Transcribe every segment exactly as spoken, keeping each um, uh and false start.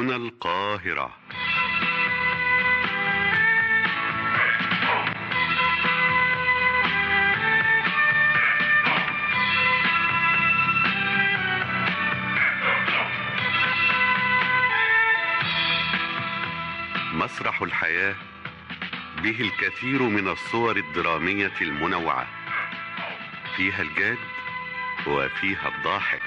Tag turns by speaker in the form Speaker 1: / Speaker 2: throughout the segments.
Speaker 1: هنا القاهرة. مسرح الحياة به الكثير من الصور الدرامية المنوعة، فيها الجاد وفيها الضاحك.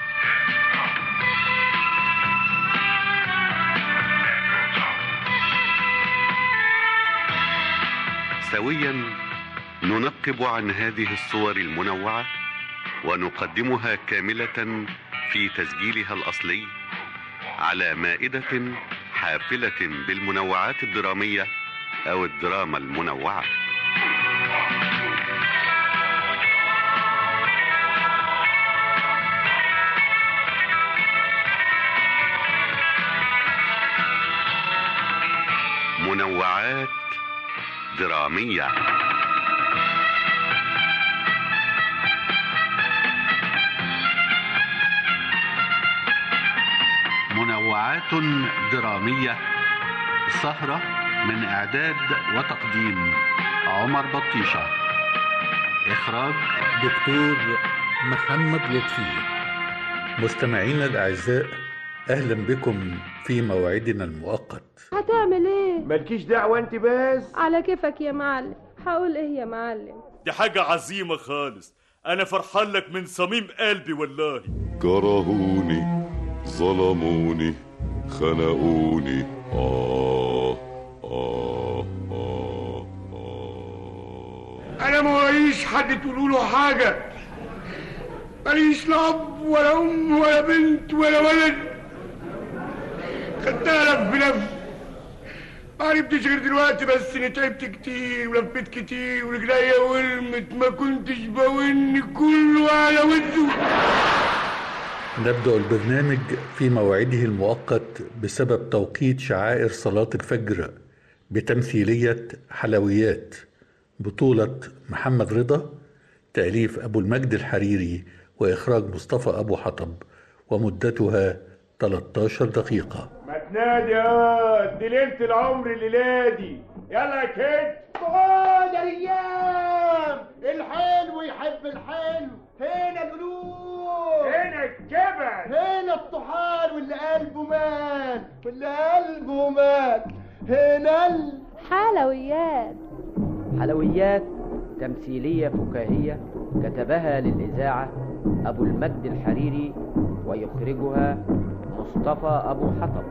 Speaker 1: سويا ننقب عن هذه الصور المنوعة ونقدمها كاملة في تسجيلها الأصلي على مائدة حافلة بالمنوعات الدرامية أو الدراما المنوعة. منوعات درامية. منوعات درامية، سهرة من إعداد وتقديم عمر بطيشة، إخراج
Speaker 2: دكتور محمد لطفي. مستمعينا الأعزاء، أهلا بكم في موعدنا المؤقت.
Speaker 3: هتعمل ايه؟
Speaker 4: مالكيش دعوة انت بس.
Speaker 3: على كيفك يا معلم. هقول ايه يا معلم؟
Speaker 5: دي حاجة عظيمة خالص، انا فرحان لك من صميم قلبي والله.
Speaker 6: كرهوني، ظلموني، خنقوني، آه آه آه
Speaker 4: آه. أنا ماليش حد تقولوله حاجة، ماليش لا أب ولا أم ولا بنت ولا ولد، خدتها لف بلف، ما عرفتش غير دلوقتي بس إني تعبت كتير ولفيت كتير ورجليا ورمت، ما كنتش بون كله على وده.
Speaker 2: نبدأ البرنامج في موعده المؤقت بسبب توقيت شعائر صلاة الفجر بتمثيلية حلويات، بطولة محمد رضا، تأليف أبو المجد الحريري وإخراج مصطفى أبو حطب، ومدتها ثلاثة عشر دقيقة.
Speaker 4: ما تنادي يا دي ليلة العمر الليلة دي، يلا يا كيد. خد يا ريام، الحلو يحب الحلو، هنا القلوب، هنا الجبل، هنا الطحال واللي قلبه مات، واللي قلبه مات، هنا
Speaker 3: الحلويات.
Speaker 7: حلويات تمثيلية فكاهية كتبها للإذاعة أبو المجد الحريري ويخرجها مصطفى أبو حطب.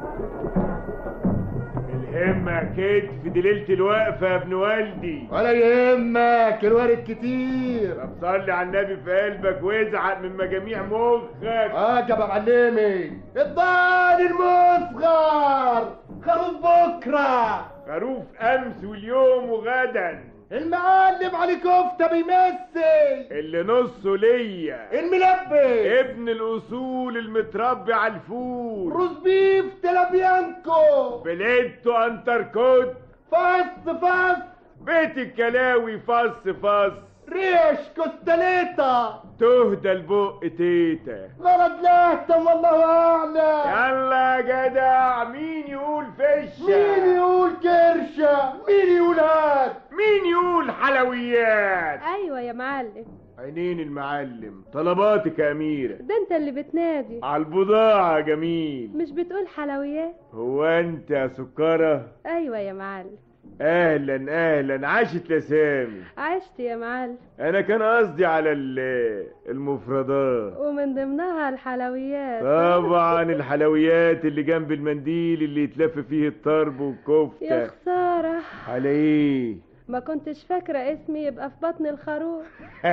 Speaker 4: الهمة كتف دي ليلة الوقفة يا ابن والدي، ولا يهمك الوارد كتير. طب صلي على النبي في قلبك وازعق من مجاميع مخك. اه يا معلمي، الضال المصغر، خروف بكرة، خروف أمس واليوم وغدا، المعلم علي كفتة بيمسي، اللي نصه ليا، الملبي، ابن الأصول المتربي على الفول، روز بيف تلابيانكو، بليتو انتركوت، فص فص، بيت الكلاوي فص فص، ريش كوستاليتا، تهدى البق تيتا، غلط لاهتم والله أعلم. يلا يا جدع، مين يقول فشة، مين يقول كرشة، مين يقول هات، مين يقول حلويات.
Speaker 3: ايوه يا معلم.
Speaker 4: عينين المعلم، طلباتك يا أميرة.
Speaker 3: ده انت اللي بتنادي
Speaker 4: على البضاعة يا جميل.
Speaker 3: مش بتقول حلويات؟
Speaker 4: هو انت يا سكرة؟
Speaker 3: ايوه يا معلم.
Speaker 4: اهلا اهلا، عاشت لسامي.
Speaker 3: عشت يا معلم.
Speaker 4: انا كان قصدي على المفردات
Speaker 3: ومن ضمنها الحلويات.
Speaker 4: طبعا الحلويات اللي جنب المنديل اللي يتلف فيه الطرب والكفتة.
Speaker 3: يا خسارة.
Speaker 4: على ايه؟
Speaker 3: ما كنتش فاكرة اسمي يبقى في بطن الخروف.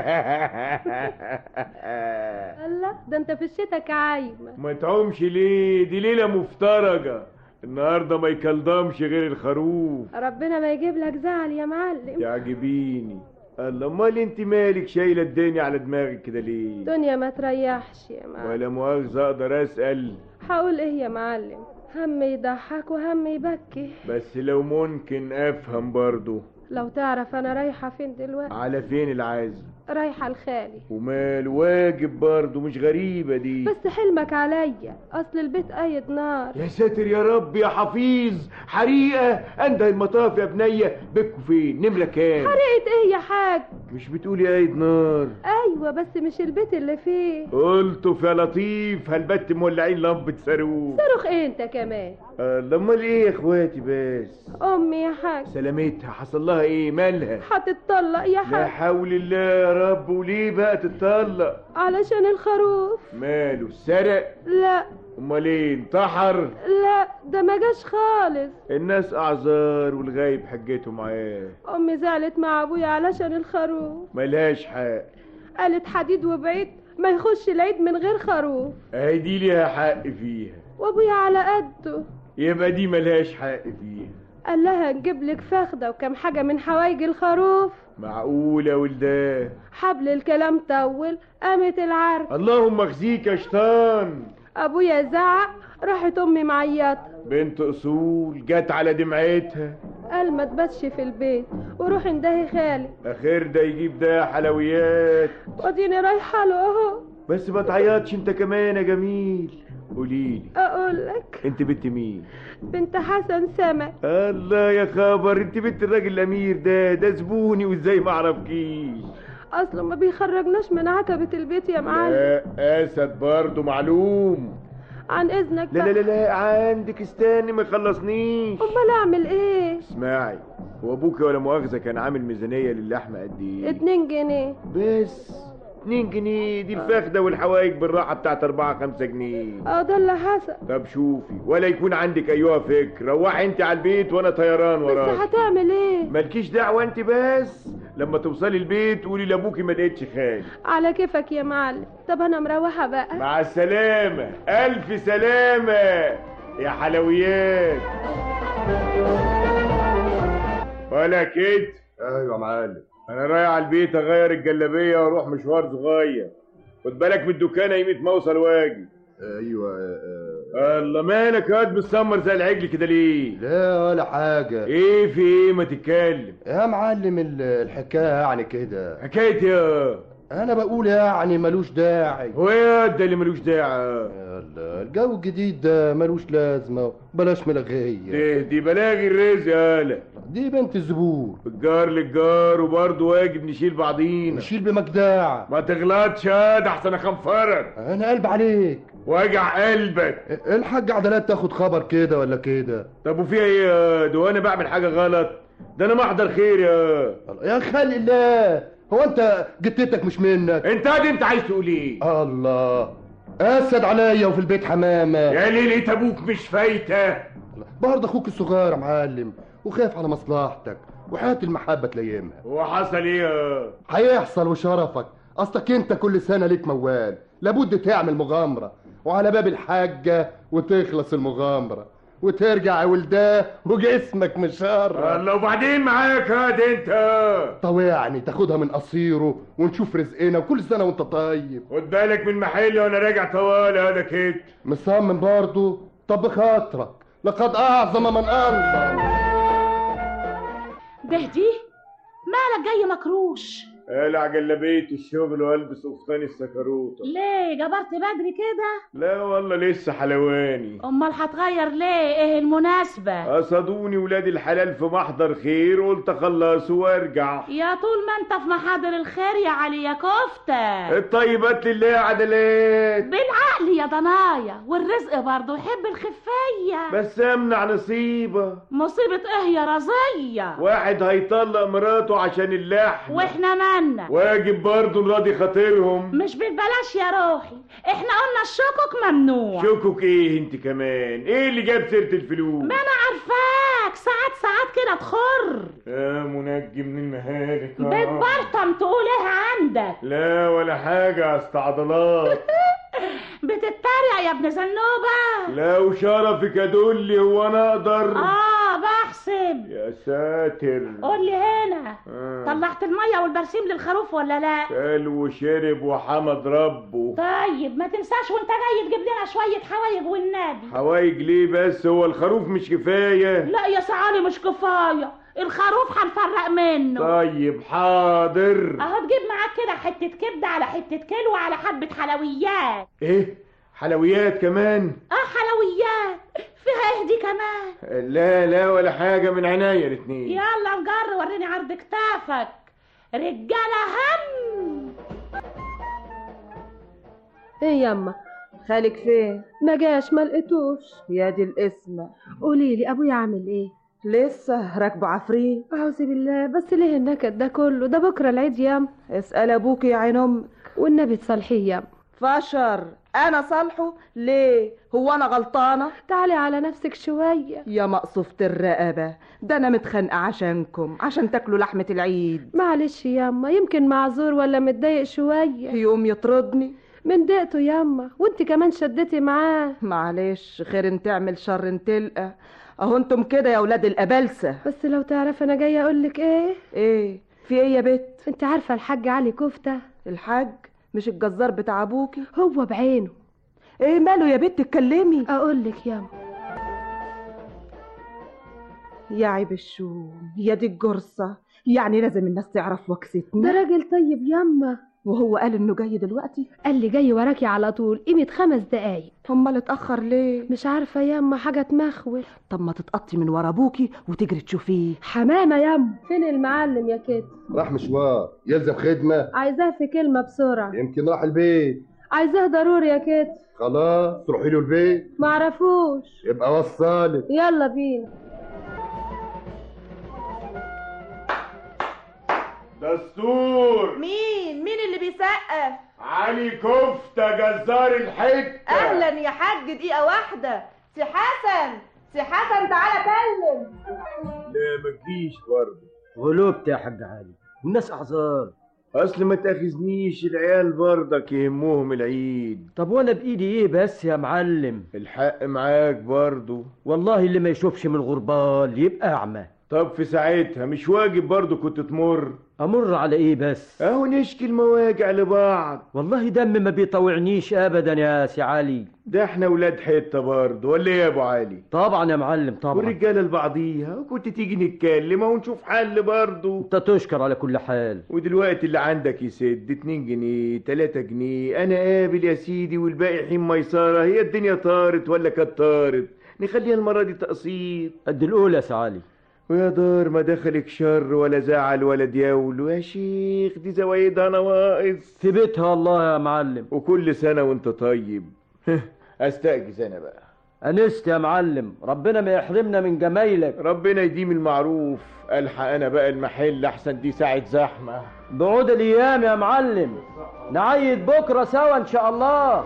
Speaker 3: الله، ده انت في الشتا كعايمة.
Speaker 4: ما تعومش ليه؟ دي ليلة مفترجة، النهاردة ما يكلضمش غير الخروف.
Speaker 3: ربنا ما يجيب لك زعل يا معلم.
Speaker 4: تعجبيني. الله، امال انت مالك شايلة الدنيا على دماغك كده ليه؟
Speaker 3: الدنيا ما تريحش يا معلم.
Speaker 4: ولا مؤاخذة اقدر اسأل؟
Speaker 3: هقول ايه يا معلم؟ هم يضحك وهم يبكي.
Speaker 4: بس لو ممكن افهم برضو،
Speaker 3: لو تعرف انا رايحة فين دلوقتي.
Speaker 4: على فين العازم؟
Speaker 3: رايحة لخالي.
Speaker 4: ومال واجب برضه، مش غريبة دي.
Speaker 3: بس حلمك عليا، اصل البيت قايد نار.
Speaker 4: يا ساتر يا رب يا حفيظ، حريقة انده المطاف يا بنية. بكوا فين؟ نمرة كام؟
Speaker 3: حريقة ايه يا حاج؟
Speaker 4: مش بتقولي قايد نار؟
Speaker 3: ايوه بس مش البيت اللي فيه.
Speaker 4: قلتوا يا لطيف هالبت مولعين لمبة صاروخ.
Speaker 3: صاروخ ايه انت كمان؟
Speaker 4: الله، امال ايه يا اخواتي بس؟
Speaker 3: امي يا حاج
Speaker 4: سلامتها، حصل لها ايه؟ مالها؟
Speaker 3: هتتطلق يا حاج.
Speaker 4: لا حول الله يا رب. وليه بقى تتطلق؟
Speaker 3: علشان الخروف.
Speaker 4: ماله سرق؟
Speaker 3: لا.
Speaker 4: امال ايه؟ انتحر؟
Speaker 3: لا ده ما جاش خالص.
Speaker 4: الناس اعذار والغايب حجته معاه.
Speaker 3: امي زعلت مع ابويا علشان الخروف.
Speaker 4: ملهاش حق.
Speaker 3: قالت حديد وبعيد ما يخش العيد من غير خروف.
Speaker 4: اهي دي ليها حق فيها.
Speaker 3: وابويا على قده.
Speaker 4: يبقى دي ملهاش حق فيها.
Speaker 3: قال لها نجيب لك فخده وكم حاجه من حوايج الخروف.
Speaker 4: معقوله ولده؟
Speaker 3: حبل الكلام طول، قامت العرق.
Speaker 4: اللهم اخزيك يا شيطان.
Speaker 3: ابويا زعق، راحت امي معيطه.
Speaker 4: بنت اصول جت على دمعتها.
Speaker 3: قال ما تباتش في البيت وروح اندهي خالي.
Speaker 4: اخير ده يجيب ده حلويات.
Speaker 3: وديني رايحه له اهو.
Speaker 4: بس ما تعيطش انت كمان يا جميل. قوليلي.
Speaker 3: اقول لك.
Speaker 4: انت بنت مين؟
Speaker 3: بنت حسن سمك.
Speaker 4: الله يا خبر، انت بنت الراجل الامير ده. ده زبوني وازاي ما اعرفكيش.
Speaker 3: اصله ما بيخرجناش من عتبة البيت يا معلم.
Speaker 4: لا اسد برضه معلوم.
Speaker 3: عن اذنك
Speaker 4: لا
Speaker 3: بقى.
Speaker 4: لا لا لا عندك استني ما خلصنيش.
Speaker 3: امال اعمل ايه؟
Speaker 4: اسمعي، هو ابوكي ولا مؤاخذه كان عامل ميزانيه للحمه قد ايه؟
Speaker 3: اتنين جنيه
Speaker 4: بس. اتنين جنيه دي الفخده والحوايج بالراحه بتاعت اربعة خمسة جنيه.
Speaker 3: اه ده اللي حصل.
Speaker 4: طب شوفي، ولا يكون عندك ايها فكر. روحي انت على البيت وانا طيران وراك.
Speaker 3: بس هتعمل ايه؟
Speaker 4: مالكيش دعوه انت، بس لما توصلي البيت قولي لابوكي ما لقيتش خالي.
Speaker 3: على كيفك يا معلم. طب انا مروحه بقى.
Speaker 4: مع السلامه. الف سلامه يا حلويات. ولا كده. ايوه يا معلم، انا رايح على البيت اغير الجلابيه واروح مشوار صغير. خد بالك من الدكانه يميت ما اوصل واجي. ايوه. آه. الله مالك يا واد مسمر زي العجل كده ليه؟
Speaker 8: لا ولا حاجه.
Speaker 4: ايه في ايه؟ ما تتكلم
Speaker 8: يا معلم. الحكايه يعني كده.
Speaker 4: حكايه يا
Speaker 8: انا بقول يعني ملوش داعي.
Speaker 4: هو ايه ده اللي ملوش داعي؟
Speaker 8: يلا الجو الجديد ده ملوش لازمه. بلاش ملغيه.
Speaker 4: دي, دي بلاغي الرزق يالا.
Speaker 8: دي بنت الزبون.
Speaker 4: الجار للجار وبرضه واجب نشيل بعضينا.
Speaker 8: نشيل بمجداع.
Speaker 4: ما تغلطش يا ده احسن اخنفرك.
Speaker 8: انا قلب عليك.
Speaker 4: وجع قلبك.
Speaker 8: الحاج عدلات تاخد خبر كده ولا كده؟
Speaker 4: طب وفيها ايه يا ده وانا بعمل حاجه غلط؟ ده انا محضر خير يا
Speaker 8: يا خلق الله. هو انت جتتك مش منك؟
Speaker 4: انت قاعد انت عايز تقول ايه؟
Speaker 8: الله اسد عليا وفي البيت حمامه.
Speaker 4: يا ليلة ابوك مش فايته.
Speaker 8: برضه اخوك الصغير يا معلم وخايف على مصلحتك وحياة المحبه تلايمها.
Speaker 4: هو حصل ايه يا؟
Speaker 8: هيحصل وشرفك. اصلك انت كل سنه ليك موال، لابد تعمل مغامره وعلى باب الحاجه وتخلص المغامره وترجع ولداه وجسمك مشرف.
Speaker 4: الله وبعدين معاك هاد انت.
Speaker 8: طوعني تاخدها من قصيره ونشوف رزقنا وكل سنه وانت طيب.
Speaker 4: خد بالك من محلي وانا راجع طوال هذا كده.
Speaker 8: مصمم برضه؟ طب بخاطرك لقد اعظم من انظر.
Speaker 9: ده دي مالك جاي مكروش؟
Speaker 4: قلع جلابيه الشغل والبس قفطان السكروطه.
Speaker 9: ليه جبرت بدري كده؟
Speaker 4: لا والله لسه حلواني.
Speaker 9: امال هتغير ليه؟ ايه المناسبه؟
Speaker 4: قصدوني ولاد الحلال في محضر خير قلت اخلصه وارجع.
Speaker 9: يا طول ما انت في محاضر الخير يا علي يا كفته.
Speaker 4: الطيبات لله يا عدلات.
Speaker 9: بالعقل يا ضنايا والرزق برضه يحب الخفيه.
Speaker 4: بس امنع نصيبه.
Speaker 9: مصيبه ايه يا رزيه؟
Speaker 4: واحد هيطلق مراته عشان اللحم
Speaker 9: واحنا ما
Speaker 4: واجب برضه نراضي خاطرهم.
Speaker 9: مش بالبلاش يا روحي. احنا قلنا الشكك ممنوع.
Speaker 4: شكك ايه انت كمان؟ ايه اللي جاب سيره الفلوس؟
Speaker 9: ما انا عارفاك ساعات ساعات كده تخر.
Speaker 4: يا منجي من المهالك.
Speaker 9: بتبرطم تقول ايه عندك؟
Speaker 4: لا ولا حاجه اصل عضلات.
Speaker 9: بتتريق يا ابن زنوبه.
Speaker 4: لو شرفك ادولي هو انا اقدر.
Speaker 9: اه بحسب.
Speaker 4: يا ساتر.
Speaker 9: قول لي هنا آه. طلعت الميه والبرسيم للخروف ولا لا؟
Speaker 4: كل وشرب وحمد ربه.
Speaker 9: طيب ما تنساش وانت جاي تجيب لنا شويه حوايج والنبي.
Speaker 4: حوايج ليه بس؟ هو الخروف مش كفايه؟
Speaker 9: لا يا سعالي مش كفايه. الخروف هنفرق منه.
Speaker 4: طيب حاضر.
Speaker 9: اهو تجيب معاك كده حتة كبدة على حتة كيلو على حبة حلويات.
Speaker 4: ايه حلويات كمان؟
Speaker 9: اه حلويات. فيها ايه دي كمان؟
Speaker 4: لا لا ولا حاجة، من عناية الاتنين.
Speaker 9: يلا نجر وريني عرض كتافك. رجالة هم.
Speaker 3: ايه ياما
Speaker 10: خالك فين؟
Speaker 3: ما جاش ما لقيتوش.
Speaker 10: يا دي القسمة.
Speaker 3: قولي لي ابويا عامل ايه؟
Speaker 10: لسه راكبه عفريت.
Speaker 3: اعوذ بالله، بس ليه النكد ده كله؟ ده بكره العيد ياما.
Speaker 10: اسال ابوك يا عين امك.
Speaker 3: والنبي تصالحيه ياما.
Speaker 10: فشر انا صالحه ليه؟ هو انا غلطانه؟
Speaker 3: تعالي على نفسك شويه
Speaker 10: يا مقصوفة الرقبه، ده انا متخانقه عشانكم عشان تاكلوا لحمه العيد.
Speaker 3: معلش ياما، يمكن معذور ولا متضايق شويه.
Speaker 10: يوم يطردني
Speaker 3: من ضيقته ياما، وانت كمان شدتي معاه.
Speaker 10: معلش خير تعمل شر تلقى. اهو انتم كده يا ولاد الابلسه.
Speaker 3: بس لو تعرف انا جايه اقولك ايه.
Speaker 10: ايه في ايه يا بت؟
Speaker 3: انت عارفه الحاج علي كفته؟
Speaker 10: الحاج مش الجزار بتاع ابوكي؟
Speaker 3: هو بعينه.
Speaker 10: ايه ماله يا بت؟ اتكلمي.
Speaker 3: اقولك ياما،
Speaker 10: يا عيب الشوم، يا دي الجرصه، يعني لازم الناس تعرف وكستنا.
Speaker 3: ده راجل طيب ياما.
Speaker 10: وهو قال انه جاي دلوقتي؟
Speaker 3: قال لي جاي وراكي على طول، قيمه خمس دقايق.
Speaker 10: امال اتاخر ليه؟
Speaker 3: مش عارفه ياما، حاجه تمخول.
Speaker 10: طب ما تتقطي من ورا ابوكي وتجري تشوفيه.
Speaker 3: حمامه ياما. فين المعلم يا كده؟
Speaker 8: راح مشوار يلزم خدمه.
Speaker 3: عايزاه في كلمه بسرعه.
Speaker 8: يمكن راح البيت.
Speaker 3: عايزاه ضروري يا كده.
Speaker 8: خلاص روحي له البيت.
Speaker 3: معرفوش.
Speaker 8: يبقى وصلك.
Speaker 3: يلا بينا.
Speaker 4: دستور.
Speaker 10: مين مين اللي بيسقف؟
Speaker 4: علي كفتة جزار الحتة.
Speaker 10: اهلا يا حاج، دقيقة واحدة. سي حسن، سي حسن تعالى كلم.
Speaker 4: لا ما تجيش برضه.
Speaker 11: غلوبت يا حاج علي، الناس احزار.
Speaker 4: اصل ما تاخذنيش، العيال برضك يهموهم العيد.
Speaker 11: طب وانا بايدي ايه بس يا معلم؟
Speaker 4: الحق معاك برضه.
Speaker 11: والله اللي ما يشوفش من الغربال يبقى اعمى.
Speaker 4: طب في ساعتها مش واجب برضه كنت تمر؟
Speaker 11: امر على ايه بس؟
Speaker 4: اهو نشكي المواجع لبعض.
Speaker 11: والله دم ما بيطوعنيش ابدا يا سي علي.
Speaker 4: ده احنا ولاد حته برضه، ولا ايه يا ابو علي؟
Speaker 11: طبعا يا معلم طبعا.
Speaker 4: والرجاله لبعضيها، وكنت تيجي نتكلم ونشوف حل برضه.
Speaker 11: انت تشكر على كل حال.
Speaker 4: ودلوقتي اللي عندك يسد اتنين جنيه تلاتة جنيه، انا قابل يا سيدي، والباقي حين ميسره. هي الدنيا طارت ولا كانت طارت؟ نخليها المره دي تقسيط
Speaker 11: قد الاولى يا سي علي.
Speaker 4: ويا دار ما دخلك شر ولا زعل ولا ديول يا شيخ، دي زوايدها نواقص
Speaker 11: في بيتها والله يا معلم.
Speaker 4: وكل سنة وانت طيب. استأجز انا بقى.
Speaker 11: انست يا معلم، ربنا ما يحرمنا من جمايلك.
Speaker 4: ربنا يديم المعروف. الحق انا بقى المحل احسن، دي ساعة زحمة.
Speaker 11: بعود الايام يا معلم، نعيد بكرة سوا ان شاء الله.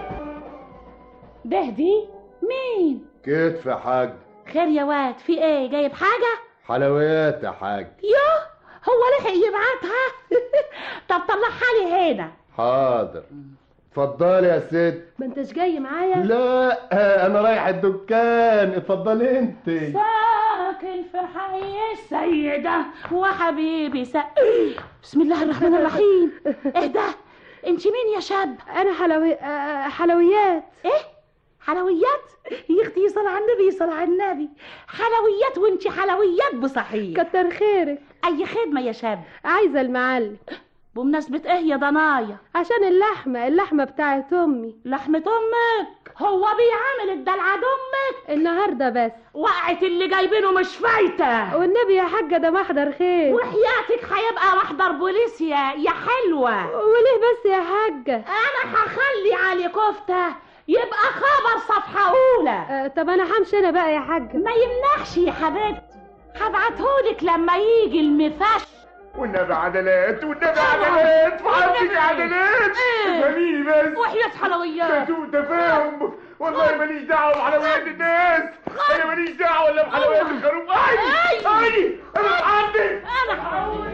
Speaker 9: ده دي مين؟
Speaker 8: كتف يا حاج.
Speaker 9: خير يا واد، في ايه؟ جايب حاجة؟
Speaker 8: حلويات يا حاج.
Speaker 9: يوه، هو لحق يبعتها؟ طب طلعها لي هنا.
Speaker 8: حاضر. اتفضلي يا ست.
Speaker 3: ما انتش جاي معايا؟
Speaker 8: لا انا رايح الدكان، اتفضلي انت.
Speaker 9: ساكن في حي السيدة وحبيبي سا... بسم الله الرحمن الرحيم. ايه ده؟ انت مين يا شاب؟
Speaker 3: انا حلوي... آه حلويات.
Speaker 9: ايه؟ حلويات؟ يا اختي صل على النبي صل على النبي. حلويات وانت حلويات بصحيح.
Speaker 3: كتر خيرك.
Speaker 9: اي خدمة يا شاب.
Speaker 3: عايزة المعلم.
Speaker 9: بمناسبة ايه يا ضنايا؟
Speaker 3: عشان اللحمة اللحمة بتاعت امي.
Speaker 9: لحمة امك؟ هو بيعمل الدلعة امك؟
Speaker 3: النهاردة بس.
Speaker 9: وقعت اللي جايبينه مش فايتة.
Speaker 3: والنبي يا حاجة ده محضر خير.
Speaker 9: وحياتك هيبقى محضر بوليس يا يا حلوة.
Speaker 3: وليه بس يا حاجة؟
Speaker 9: انا هخلي علي كفتة يبقى خبر صفحة اولى.
Speaker 3: أه طب انا همشي انا بقى يا حاجة.
Speaker 9: ما يمنعش يا حبيبتي، هبعتهولك لما يجي المفش.
Speaker 4: والنبي عدلات، والنبي عدلات، فهمتك عدلات. افهميني بس.
Speaker 9: وحياة حلويات.
Speaker 4: سوء تفاهم، والله ماليش دعوة بحلويات الناس. انا ماليش دعوة الا بحلويات الخروف. اي اي انا عندي.
Speaker 9: انا هقول.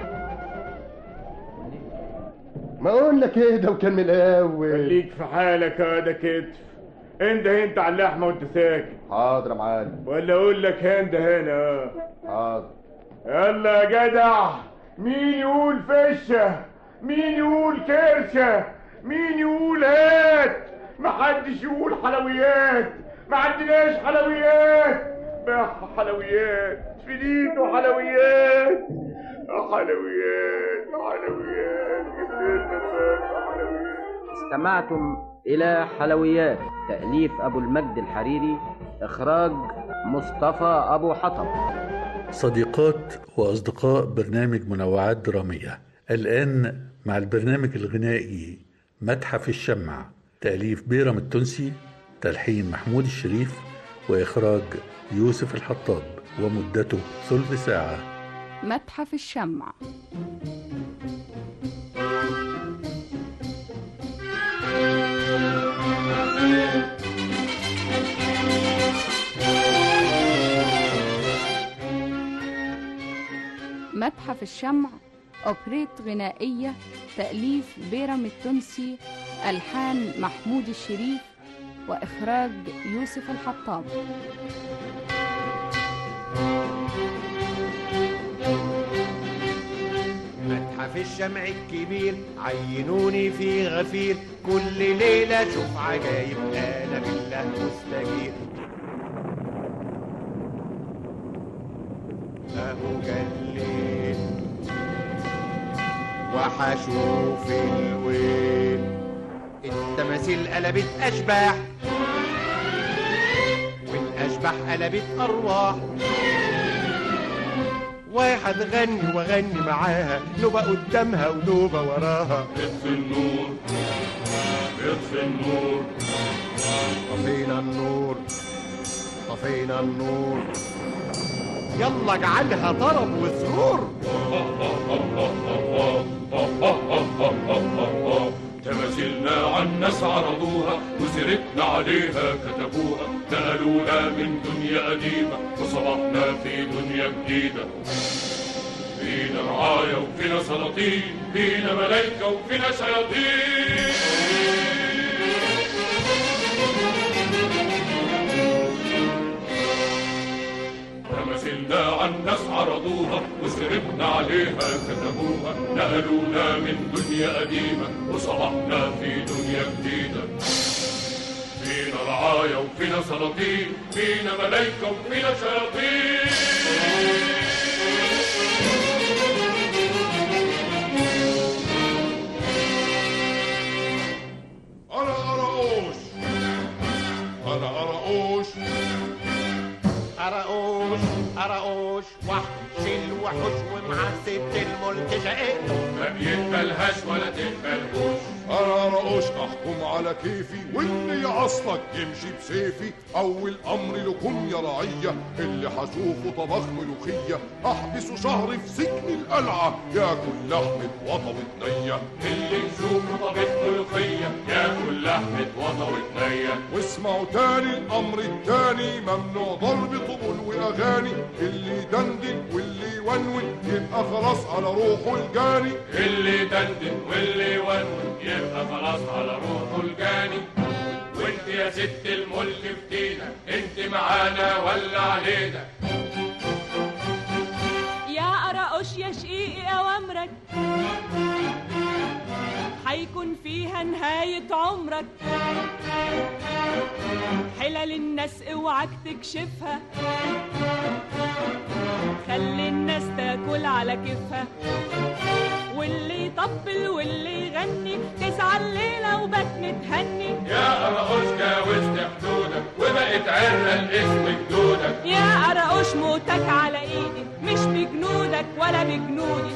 Speaker 8: ما اقول لك ايه ده وكان من الاول.
Speaker 4: خليك في حالك يا ده كتف. انت انت على اللحمة وانت ساكت.
Speaker 8: حاضر يا معلم.
Speaker 4: ولا اقول لك هند هنا.
Speaker 8: حاضر.
Speaker 4: يلا يا جدع، مين يقول فشة؟ مين يقول كرشة؟ مين يقول هات؟ محدش يقول حلويات، ما عندناش حلويات. ما حلويات فينيتو، حلويات حلويات حلويات حلويات.
Speaker 7: استمعتم إلى حلويات، تأليف أبو المجد الحريري، إخراج مصطفى أبو حطب.
Speaker 2: صديقات وأصدقاء برنامج منوعات درامية، الآن مع البرنامج الغنائي متحف الشمع، تأليف بيرم التونسي، تلحين محمود الشريف، وإخراج يوسف الحطاب، ومدته ثلث ساعة.
Speaker 12: متحف الشمع. متحف الشمع أوبريت غنائية، تأليف بيرم التونسي، ألحان محمود الشريف، وإخراج يوسف الحطاب.
Speaker 13: متحف الشمع الكبير عينوني في غفير، كل ليلة شوف عجايب أنا بالله مستجير. أهو جليل وحشوف الويل، التماثيل قلبت أشباح والأشباح قلبت أرواح، واحد غني وغني معاها، نوبة قدامها ونوبة وراها.
Speaker 6: اطفي النور اطفي النور،
Speaker 13: طفينا النور طفينا النور، يلا اجعلها طرب وسرور.
Speaker 6: تماثيلنا عن ناس عرضوها وسيرتنا عليها كتبوها، نقلونا من دنيا قديمة وصبحنا في دنيا جديدة. فينا رعايا وفينا سلاطين، فينا ملايكة وفينا شياطين. تماثيلنا عن ناس عرضوها وسيرتنا عليها كتبوها، نقلونا من دنيا قديمة وصبحنا في دنيا جديدة. فينا رعايا وفينا سلاطين، فينا ملايكة وفينا شياطين. أنا أرقوش أنا أرقوش
Speaker 13: أرقوش أرقوش، وحش الوحوش ومعذب الملك شقيق،
Speaker 6: ما بيقبلهاش ولا تقبلهوش.
Speaker 14: أنا رقوش أحكم على كيفي، واللي يعصلك يمشي بسيفي. أول أمر لكم يا رعية، اللي هشوفه طبخ ملوخية أحبسه شهر في سجن القلعة، ياكل لحمة وطوة نية.
Speaker 6: اللي يشوفه طبخ ملوخية ياكل لحمة وطوة نية.
Speaker 14: واسمعوا تاني الأمر التاني، ممنوع ضرب طبل وأغاني، اللي يدندن واللي يونون يبقى خلاص على روحه الجاني.
Speaker 6: اللي يدندن واللي يونون يبقى خلاص على روحه الجاني. وانت يا ست الملك فتينا، انت معانا ولا علينا؟
Speaker 15: يا قرقوش يا شقيقي أوامرك حيكون فيها نهاية عمرك، حلل الناس اوعك تكشفها، خلي الناس تاكل على كيفها، واللي يطبل واللي يغني تزعل ليلة وبات متهني.
Speaker 6: يا قرقوش جاوزت حدودك وبقت عرة الاسم جدودك.
Speaker 15: يا قرقوش موتك على ايدي، مش بجنودك ولا بجنودي.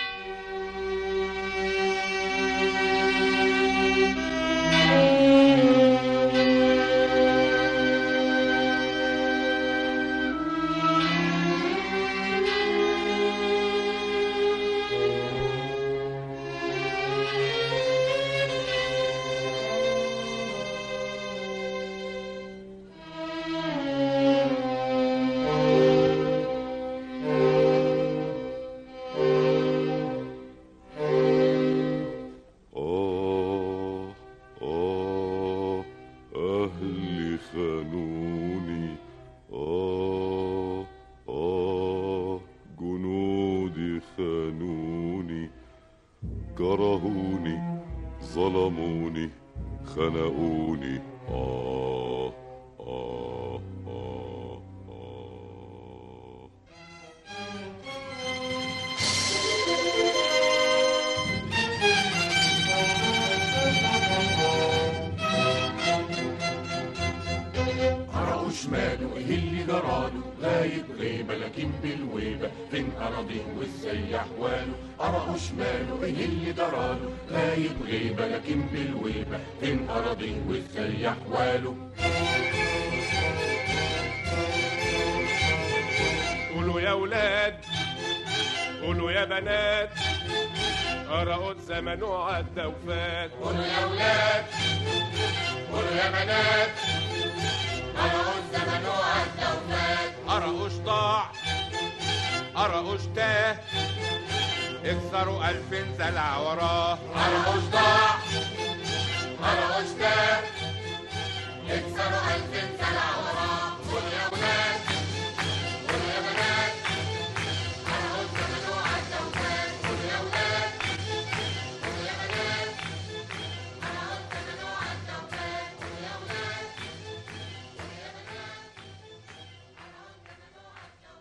Speaker 6: كرهوني ظلموني خنقوني آه آه آه آه غايب غيبة لكن بالويبة فين أراضيه وازاي أحواله أراه شماله إيه اللي دراله غايب غيبة لكن بالويبة فين أراضيه وازاي أحواله
Speaker 13: قولوا يا ولاد قولوا يا بنات أرقوا الزمن وعدى وفات
Speaker 6: قولوا يا ولاد قولوا يا بنات أرقوا الزمن وعدى وفات
Speaker 13: أرقوا ضاع أرقوا تاه اكسروا ألف زلع وراه
Speaker 6: أرقوا ضاع أرقوا تاه اكسروا ألف زلع وراه قولوا يا ولاد قولوا يا بنات أرقوا الزمن وعدى وفات قولوا يا ولاد قولوا يا بنات أرقوا الزمن وعدى وفات قولوا يا ولاد قولوا يا بنات أرقوا الزمن وعدى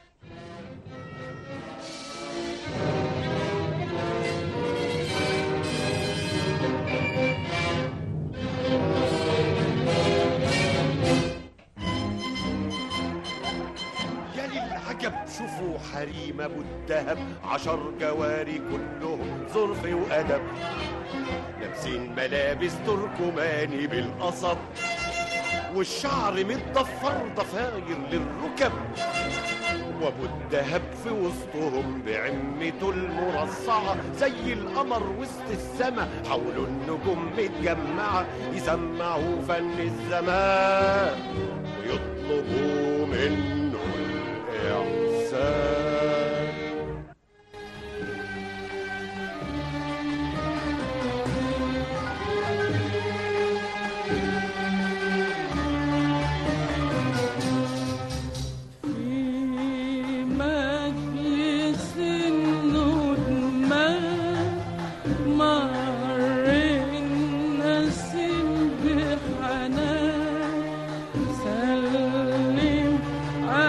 Speaker 13: يا للعجب شوفوا حريم ابو الدهب عشر جواري كلهم ظرف وادب لابسين ملابس تركماني بالقصب والشعر متضفر ضفاير للركب وابو الدهب في وسطهم بعمته المرصعه زي القمر وسط السما حوله النجوم متجمعه يسمعوا فن الزمان ويطلبوا منه الإحسان
Speaker 16: سلم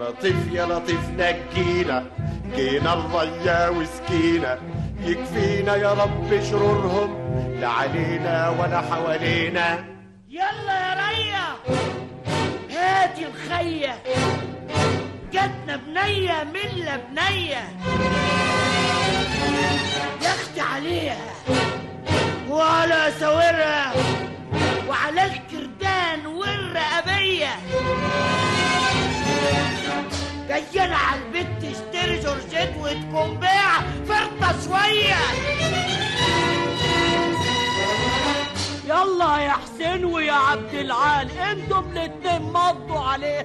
Speaker 13: لطيف يا لطيف نجينا، جينا المية وسكينا، يكفينا يا رب شرورهم، لا علينا ولا حوالينا.
Speaker 16: يلا يا ريا هاتي الخية، جاتنا بنية ملة بنية، يختي عليها وعلى ساورها وعلى الكردان والرقبية، جايين على البيت تشتري جورجيت وتكون بيع فرطة شوية.
Speaker 9: يلا يا حسين ويا عبد العال انتم الاتنين مضوا عليها،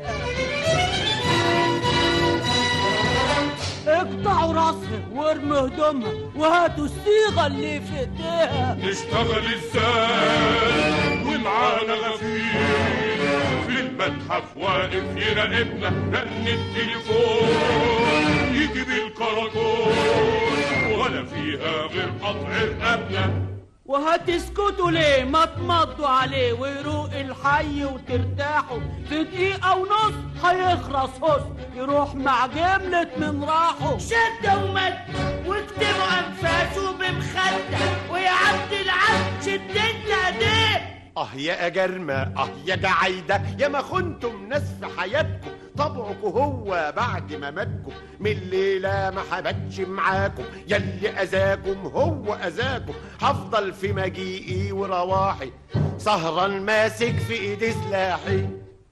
Speaker 9: اقطعوا راسها وارموا هدومها وهاتوا الصيغه اللي في ايديها.
Speaker 14: نشتغل ازاي ومعانا غفير في المتحف واقف يراقبنا، رن التليفون يجيب الكراكون ولا فيها غير قطع رقبنا.
Speaker 9: وهتسكتوا ليه؟ ما تمضوا عليه ويروق الحي وترتاحوا، في دقيقة ونص هيخلص هص يروح مع جملة من راحوا.
Speaker 16: شدة ومد واكتبوا أنفاسه بمخدة، ويا عبد العبد شد انت ايديه.
Speaker 13: اه يا أجرمة، اه يا جعايدة، يا ما خنتم ناس في حياتكم، طبعكم هو بعد ما ماتكم، من الليلة ما حبتش معاكم، يلي أذاكم هو أذاكم، هفضل في مجيئي ورواحي سهران ماسك في إيدي سلاحي.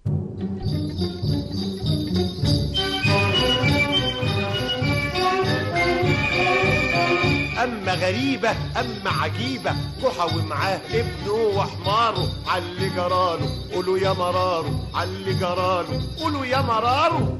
Speaker 13: أما غريبة أما عجيبة، كحة ومعاه ابنه وحماره، عاللي جراله قولوا يا مراره، عاللي جراله قولوا يا مراره.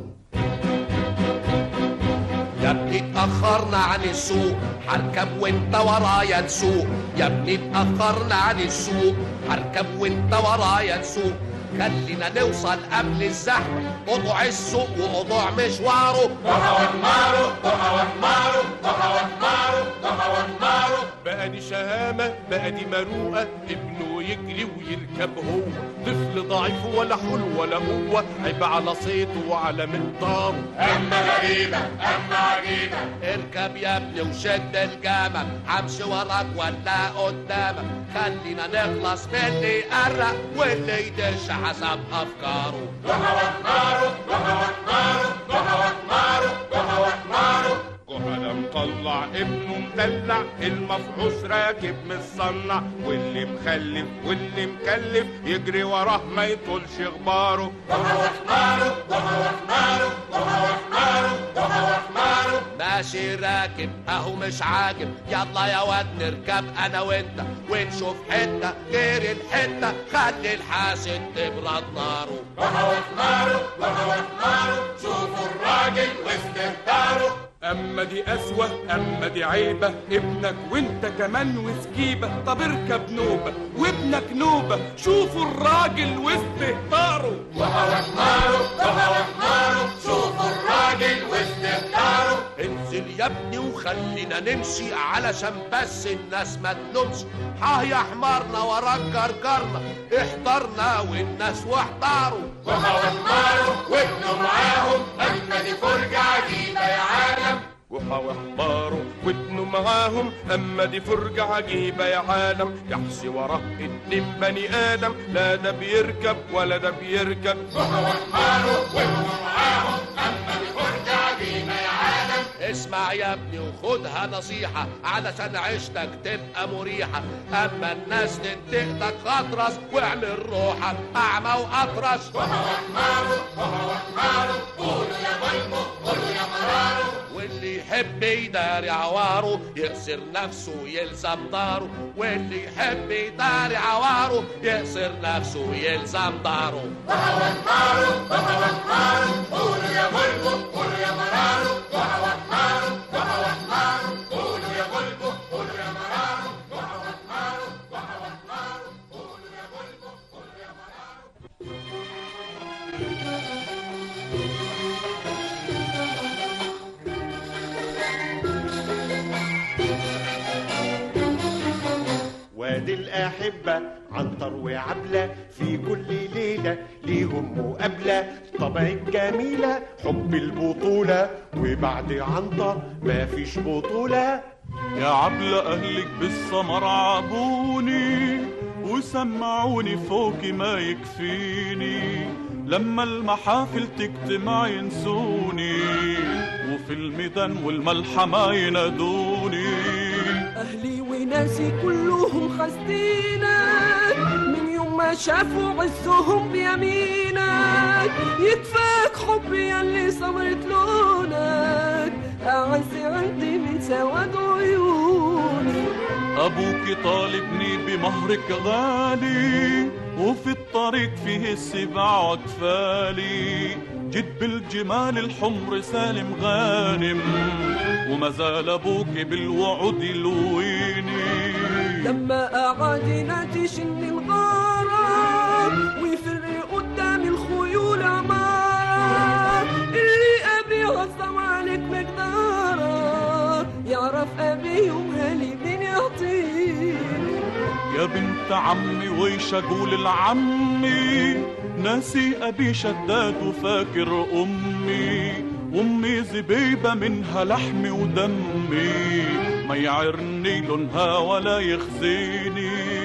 Speaker 17: يا ابني اتأخرنا عن السوق، هركب وانت ورايا نسوق، يا ابني اتأخرنا عن السوق، هركب وانت ورايا نسوق، خلينا نوصل قبل الزحمة، قطع السوق وقطع مشواره.
Speaker 14: ضحى وحماره ضحى وحماره ضحى وحماره ضحى وحماره.
Speaker 13: بقى دي شهامة بقى دي مروءة، ابنه يجري ويركب هو، طفل ضعيف ولا حول ولا قوة، عيب على صيته وعلى مقداره.
Speaker 14: أما غريبة أما عجيبة،
Speaker 17: اركب يا ابني وشد الجمل، همشي وراك ولا قدامك، خلينا نخلص من اللي يقرق واللي يدش حسب أفكاره.
Speaker 14: ضحى وحماره ضحى وحماره ضحى وحماره ضحى وحماره.
Speaker 13: جهلا مطلع ابنه مدلع، المفحوص راكب متصنع، واللي مخلف واللي مكلف يجري وراه ما يطولش غباره.
Speaker 14: ضحى وحماره ضحى وحماره ضحى وحماره ضحى وحماره.
Speaker 17: ماشي راكب اهو مش عاجب، يلا يا واد نركب انا وانت ونشوف حته غير الحته، خلي الحاسد تبرد ناره.
Speaker 14: ضحى وحماره ضحى وحماره، شوفوا الراجل واستهتاره.
Speaker 18: اما دي قسوة اما دي عيبة، ابنك وانت كمان وسكيبة، طب اركب نوبة وابنك نوبة، شوفوا الراجل واستهتاره.
Speaker 14: ضحى وحماره ضحى وحماره، شوفوا الراجل واستهتاره.
Speaker 17: انزل يا ابني وخلينا نمشي علشان بس الناس ما تلومش، ها يا حمارنا وراك جرجرنا، احضرنا والناس واحضروا.
Speaker 14: ضحى وحماره وابنه معاهم، اما دي فرجة عجيبة يا عالم.
Speaker 18: جحا وحماره وابنه معاهم، اما دي فرجة عجيبة يا عالم، يحشي وراه اتنين بني ادم، لا ده بيركب ولا ده بيركب.
Speaker 14: جحا وحماره وابنه معاهم، اما دي فرجة عجيبة يا عالم.
Speaker 17: اسمع يا ابني وخدها نصيحة علشان عيشتك تبقى مريحة، اما الناس تنتقدك خطرس واعمل روحك اعمى واطرش.
Speaker 14: جحا وحماره جحا وحماره، قولوا يا بلبو قولوا يا مراره.
Speaker 17: واللي يحب يداري عواره يقصر نفسه ويلزم داره، واللي يحب يداري عواره يقصر نفسه ويلزم داره.
Speaker 14: ضحى وحماره ضحى وحماره، قولوا يا بلبو قولوا يا مراره. ضحى وحماره ضحى وحماره، قولوا يا بلبو قولوا يا مراره. ضحى وحماره ضحى وحماره، قولوا يا بلبو قولوا يا مراره.
Speaker 13: وادي الأحبة عنتر وعبلة، في كل ليلة ليهم مقابلة، طب الطبع الجميلة حب البطولة، وبعد عنتر مفيش بطولة.
Speaker 19: يا عبل أهلك بالسمر عابوني وسمعوني فوق ما يكفيني، لما المحافل تجتمع ينسوني وفي الميدان والملحمة ينادوني.
Speaker 9: أهلي وناسي كلهم خاستينك من يوم ما شافوا عزهم بيمينك، يكفاك حبي ياللي صبرت لونك، أعز عندي من سواد عيوني.
Speaker 19: أبوك طالبني بمهرك غالي وفي الطريق فيه السباع وأطفالي، جيت بالجمال الحمر سالم غانم وما زال أبوك بالوعود يلويني.
Speaker 9: لما أعادنا تشن الغارة ويفر قدام الخيول عمارة، اللي أبي غصب عليك مقدارة، يعرف أبي يومها لي مين يعطيني.
Speaker 19: يا بنت عمي ويش أقول لعمي، ناسي أبي شداد وفاكر أمي، أمي زبيبة منها لحمي ودمي، ما يعرني لونها ولا يخزيني.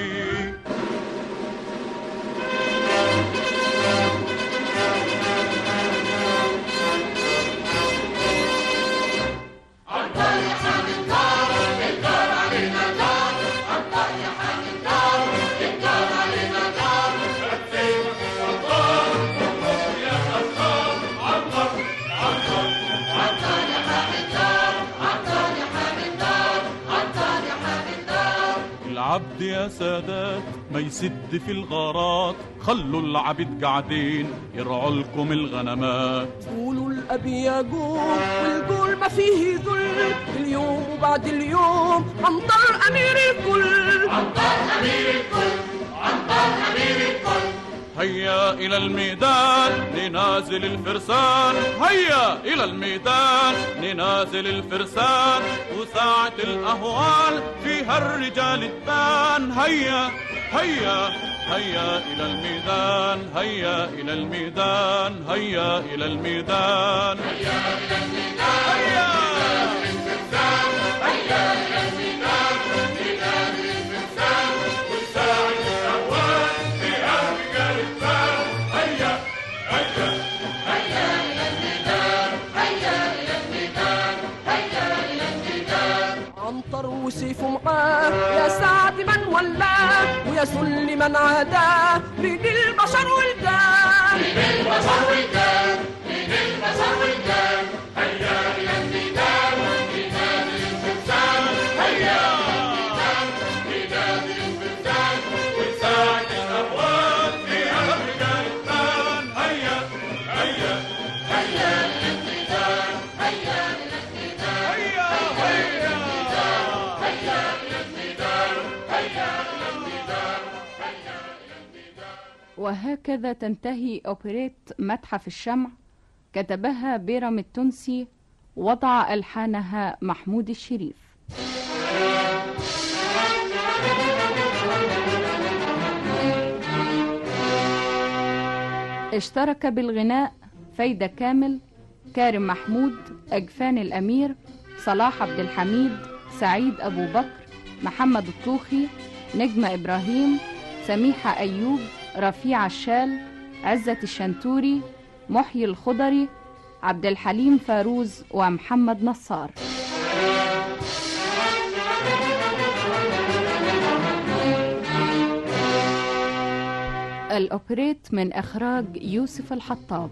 Speaker 19: العبد يا سادات ما يسد في الغارات، خلوا العبد قاعدين يرعوا لكم الغنمات.
Speaker 9: قولوا الأبي يقول والقول ما فيه ذل، اليوم وبعد اليوم عنتر أمير الكل،
Speaker 6: عنتر أمير الكل، عنتر أمير الكل.
Speaker 19: هيا إلى الميدان ننازل الفرسان، هيا إلى الميدان ننازل الفرسان، وساعة الأهوال فيها الرجال تبان. هيا هيا هيا إلى الميدان، هيا إلى الميدان، هيا إلى الميدان،
Speaker 6: هيا إلى الميدان، هيا الفرسان، هيا إلى الميدان ننازل الفرسان، وساعة الأهوال فيها الرجال تبان. هيا هيا هيا إلى الميدان، هيا إلى الميدان، هيا إلى الميدان.
Speaker 9: عنتر وسيفه معاه يا سعد من ولاه، ويا سل من عاداه، من البشر ولدان،
Speaker 6: من البشر ولدان، من البشر ولدان. هيا إلى الميدان ننادي الفرسان، هيا الميدان ننادي الفرسان، وساعة الأهوال فيها الرجال تبان. هيا هيا هيا إلى الميدان، هيا إلى الميدان، هيا هيا هيا إلى الميدان، هيا إلى الميدان، هيا إلى الميدان.
Speaker 12: وهكذا تنتهي أوبريت متحف الشمع، كتبها بيرم التونسي، وضع ألحانها محمود الشريف. اشترك بالغناء فايدة كامل، كارم محمود، أجفان الأمير، صلاح عبد الحميد، سعيد أبو بكر، محمد الطوخي، نجمة إبراهيم، سميحة أيوب، رفيع الشال، عزة الشنتوري، محيي الخضري، عبد الحليم فاروز، ومحمد نصار. الأوبريت من إخراج يوسف الحطاب.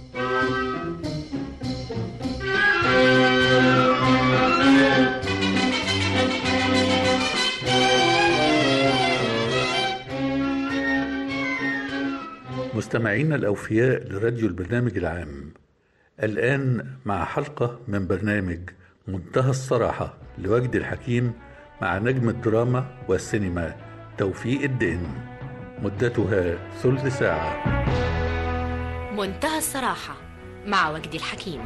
Speaker 2: مستمعينا الأوفياء لراديو البرنامج العام، الآن مع حلقة من برنامج منتهى الصراحة لوجد الحكيم مع نجم الدراما والسينما توفيق الدين، مدتها ثلث ساعة.
Speaker 20: منتهى الصراحة مع وجد الحكيم.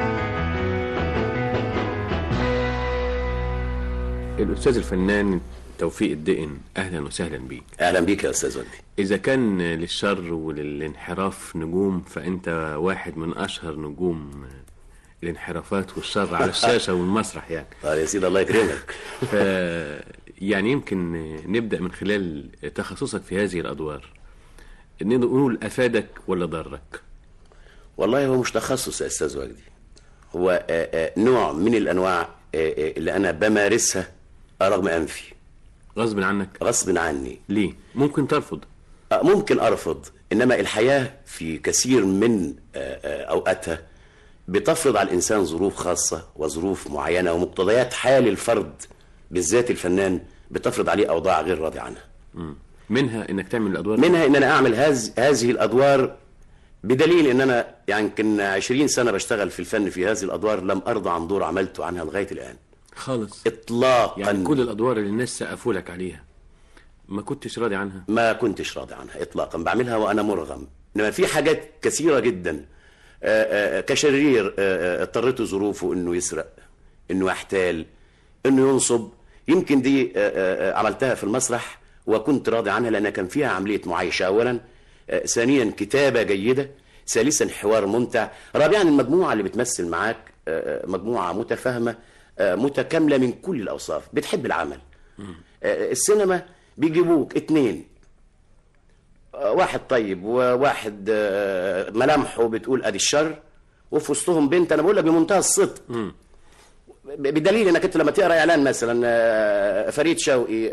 Speaker 21: الأستاذ الفنان توفيق الدقن، اهلا وسهلا بيك.
Speaker 22: اهلا بيك يا استاذ وجدي.
Speaker 21: اذا كان للشر وللانحراف نجوم، فانت واحد من اشهر نجوم الانحرافات والشر على الشاشه والمسرح يعني.
Speaker 22: طيب يا سيدي الله يكرمك.
Speaker 21: ف يعني يمكن نبدا من خلال تخصصك في هذه الادوار، نقول افادك ولا ضرك؟
Speaker 22: والله هو مش تخصص يا استاذ وجدي، هو نوع من الانواع اللي انا بمارسها رغم انفي.
Speaker 21: غصب عنك؟
Speaker 22: غصب عني.
Speaker 21: ليه؟ ممكن ترفض؟
Speaker 22: ممكن ارفض، انما الحياه في كثير من اوقاتها بتفرض على الانسان ظروف خاصه وظروف معينه ومقتضيات حال الفرد بالذات الفنان بتفرض عليه اوضاع غير راضي عنها.
Speaker 21: م. منها انك تعمل الادوار،
Speaker 22: منها ان انا اعمل هذه هذه الادوار، بدليل ان انا يعني يمكن عشرين سنه بشتغل في الفن في هذه الادوار لم ارضى عن دور عملته عنها لغايه الان
Speaker 21: خالص
Speaker 22: اطلاقا.
Speaker 21: يعني كل الادوار اللي الناس سقفوا لك عليها ما كنتش راضي عنها؟
Speaker 22: ما كنتش راضي عنها اطلاقا، بعملها وانا مرغم. انما في حاجات كثيره جدا آآ آآ كشرير اضطرته ظروفه انه يسرق، انه يحتال، انه ينصب، يمكن دي آآ عملتها في المسرح وكنت راضي عنها لأنها كان فيها عملية معايشة أولا، آه ثانيا كتابة جيدة، ثالثا حوار ممتع، رابعا المجموعة اللي بتمثل معاك آه مجموعة متفاهمة آه متكاملة من كل الأوصاف، بتحب العمل. آه السينما بيجيبوك اتنين، آه واحد طيب وواحد آه ملامحه بتقول ادي الشر، وفي وسطهم بنت انا بقول لك بمنتهى الصدق، بدليل انك انت لما تقرا اعلان مثلا فريد شوقي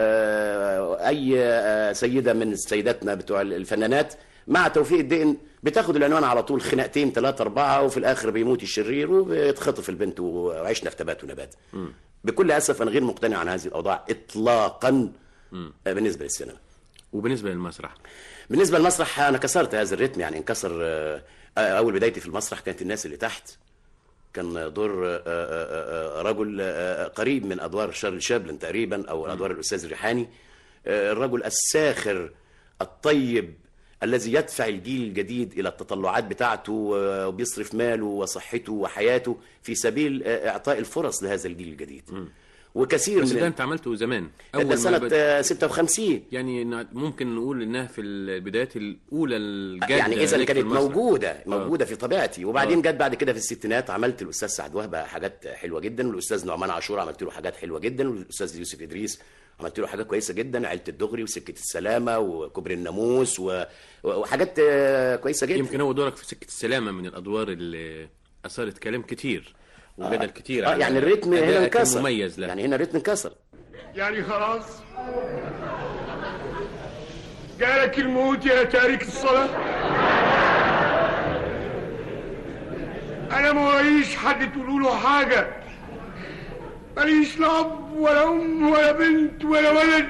Speaker 22: اي سيده من سيداتنا بتوع الفنانات مع توفيق الدقن بتاخد العنوان على طول، خناقتين ثلاثه اربعه وفي الاخر بيموت الشرير وبيتخطف البنت وعشنا في تبات ونبات. بكل اسف انا غير مقتنع عن هذه الاوضاع اطلاقا. بالنسبه للسينما.
Speaker 21: وبالنسبه للمسرح؟
Speaker 22: بالنسبه للمسرح انا كسرت هذا الريتم، يعني انكسر. اول بدايتي في المسرح كانت الناس اللي تحت، كان دور رجل قريب من ادوار شارل شابلن تقريبا او ادوار الاستاذ الريحاني، الرجل الساخر الطيب الذي يدفع الجيل الجديد الى التطلعات بتاعته وبيصرف ماله وصحته وحياته في سبيل اعطاء الفرص لهذا الجيل الجديد. وكثير
Speaker 21: بس
Speaker 22: من
Speaker 21: ده انت عملته زمان
Speaker 22: اول سنه بد... ستة وخمسين،
Speaker 21: يعني ممكن نقول انها في البدايات الاولى الجاده،
Speaker 22: يعني اذا كانت موجوده موجوده
Speaker 21: آه.
Speaker 22: في طبيعتي. وبعدين جت بعد كده في الستينات عملت الاستاذ سعد وهبه حاجات حلوه جدا، والاستاذ نعمان عاشور عملت له حاجات حلوه جدا، والاستاذ يوسف ادريس عملت له حاجات كويسه جدا، عيله الدغري وسكه السلامه وكوبري الناموس و... وحاجات كويسه جدا.
Speaker 21: يمكن هو دورك في سكه السلامه من الادوار اللي اثارت كلام كتير وجدل
Speaker 22: آه.
Speaker 21: كتير.
Speaker 22: آه يعني الريتم هنا انكسر،
Speaker 21: مميز له.
Speaker 22: يعني هنا الريتم انكسر.
Speaker 4: يعني خلاص جالك الموت يا تارك الصلاة. أنا ماليش حد تقولوا له حاجة، ماليش لا أب ولا أم ولا بنت ولا ولد،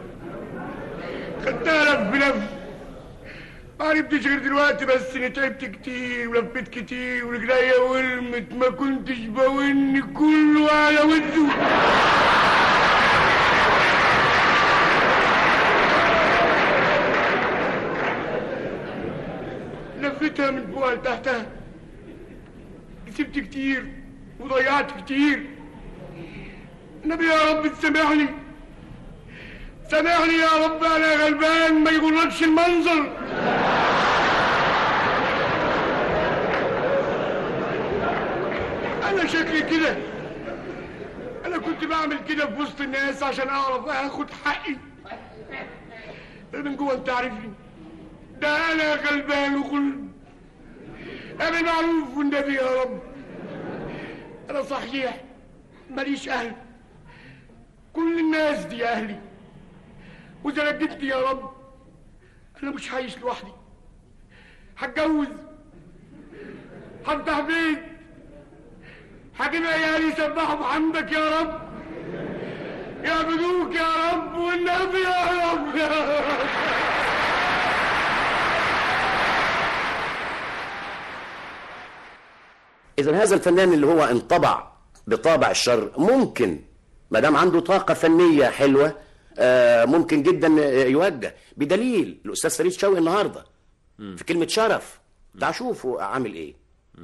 Speaker 4: خدتها لف بلف، ما عرفتش غير دلوقتي بس إني تعبت كتير ولفيت كتير ورجليا ورمت، ما كنتش بون كله على وده. لفتها من فوق لتحتها، كسبت كتير وضيعت كتير. النبي يا رب تسامحني، سامحني يا رب، انا غلبان ما يغركش المنظر. انا شكلي كده، انا كنت بعمل كده في وسط الناس عشان اعرف اخد حقي، من جوه انت عارفني، ده انا غلبان وغلب، انا معروف والنبي يا رب. انا صحيح ماليش اهل، كل الناس دي اهلي، واذا نجدتني يا رب انا مش هعيش لوحدي، هتجوز، هفتح بيت، هجيب عيالي يسبحوا بحمدك يا رب، يعبدوك يا رب والنبي يا رب يا رب.
Speaker 22: إذا هذا الفنان اللي هو انطبع بطابع الشر ممكن ما دام عنده طاقة فنية حلوة آه ممكن جدا يوجه، بدليل الأستاذ فريد شوقي النهاردة في كلمة شرف، تعال شوفوا عامل إيه.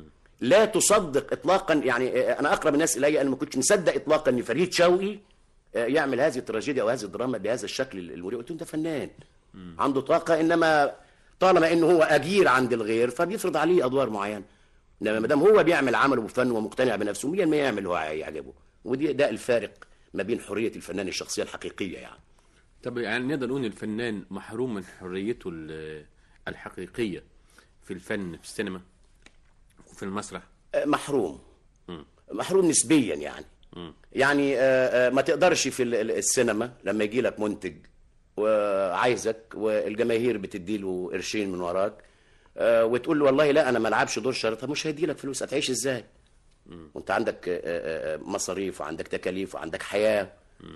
Speaker 22: لا تصدق إطلاقا، يعني أنا أقرب الناس إلي أنا ما كنتش مصدق إطلاقا إن فريد شوقي يعمل هذه التراجيديا او هذه الدراما بهذا الشكل المريب. قلت له انت فنان عنده طاقه، انما طالما انه هو اجير عند الغير فبيفرض عليه ادوار معينه. انما ما دام هو بيعمل عمله بفن ومقتنع بنفسه مية بالمية يعمل هو يعجبه. ودي ده الفارق ما بين حريه الفنان الشخصيه الحقيقيه يعني.
Speaker 21: طب يعني نقدر نقول الفنان محروم من حريته الحقيقيه في الفن، في السينما وفي المسرح؟
Speaker 22: محروم م. محروم نسبيا يعني.
Speaker 21: م.
Speaker 22: يعني ما تقدرش في السينما لما يجي لك منتج وعايزك والجماهير بتديله قرشين من وراك وتقول له والله لا انا ما العبش دور شرطه، مش هيدي لك فلوس، هتعيش ازاي؟ وانت عندك مصاريف وعندك تكاليف وعندك حياه،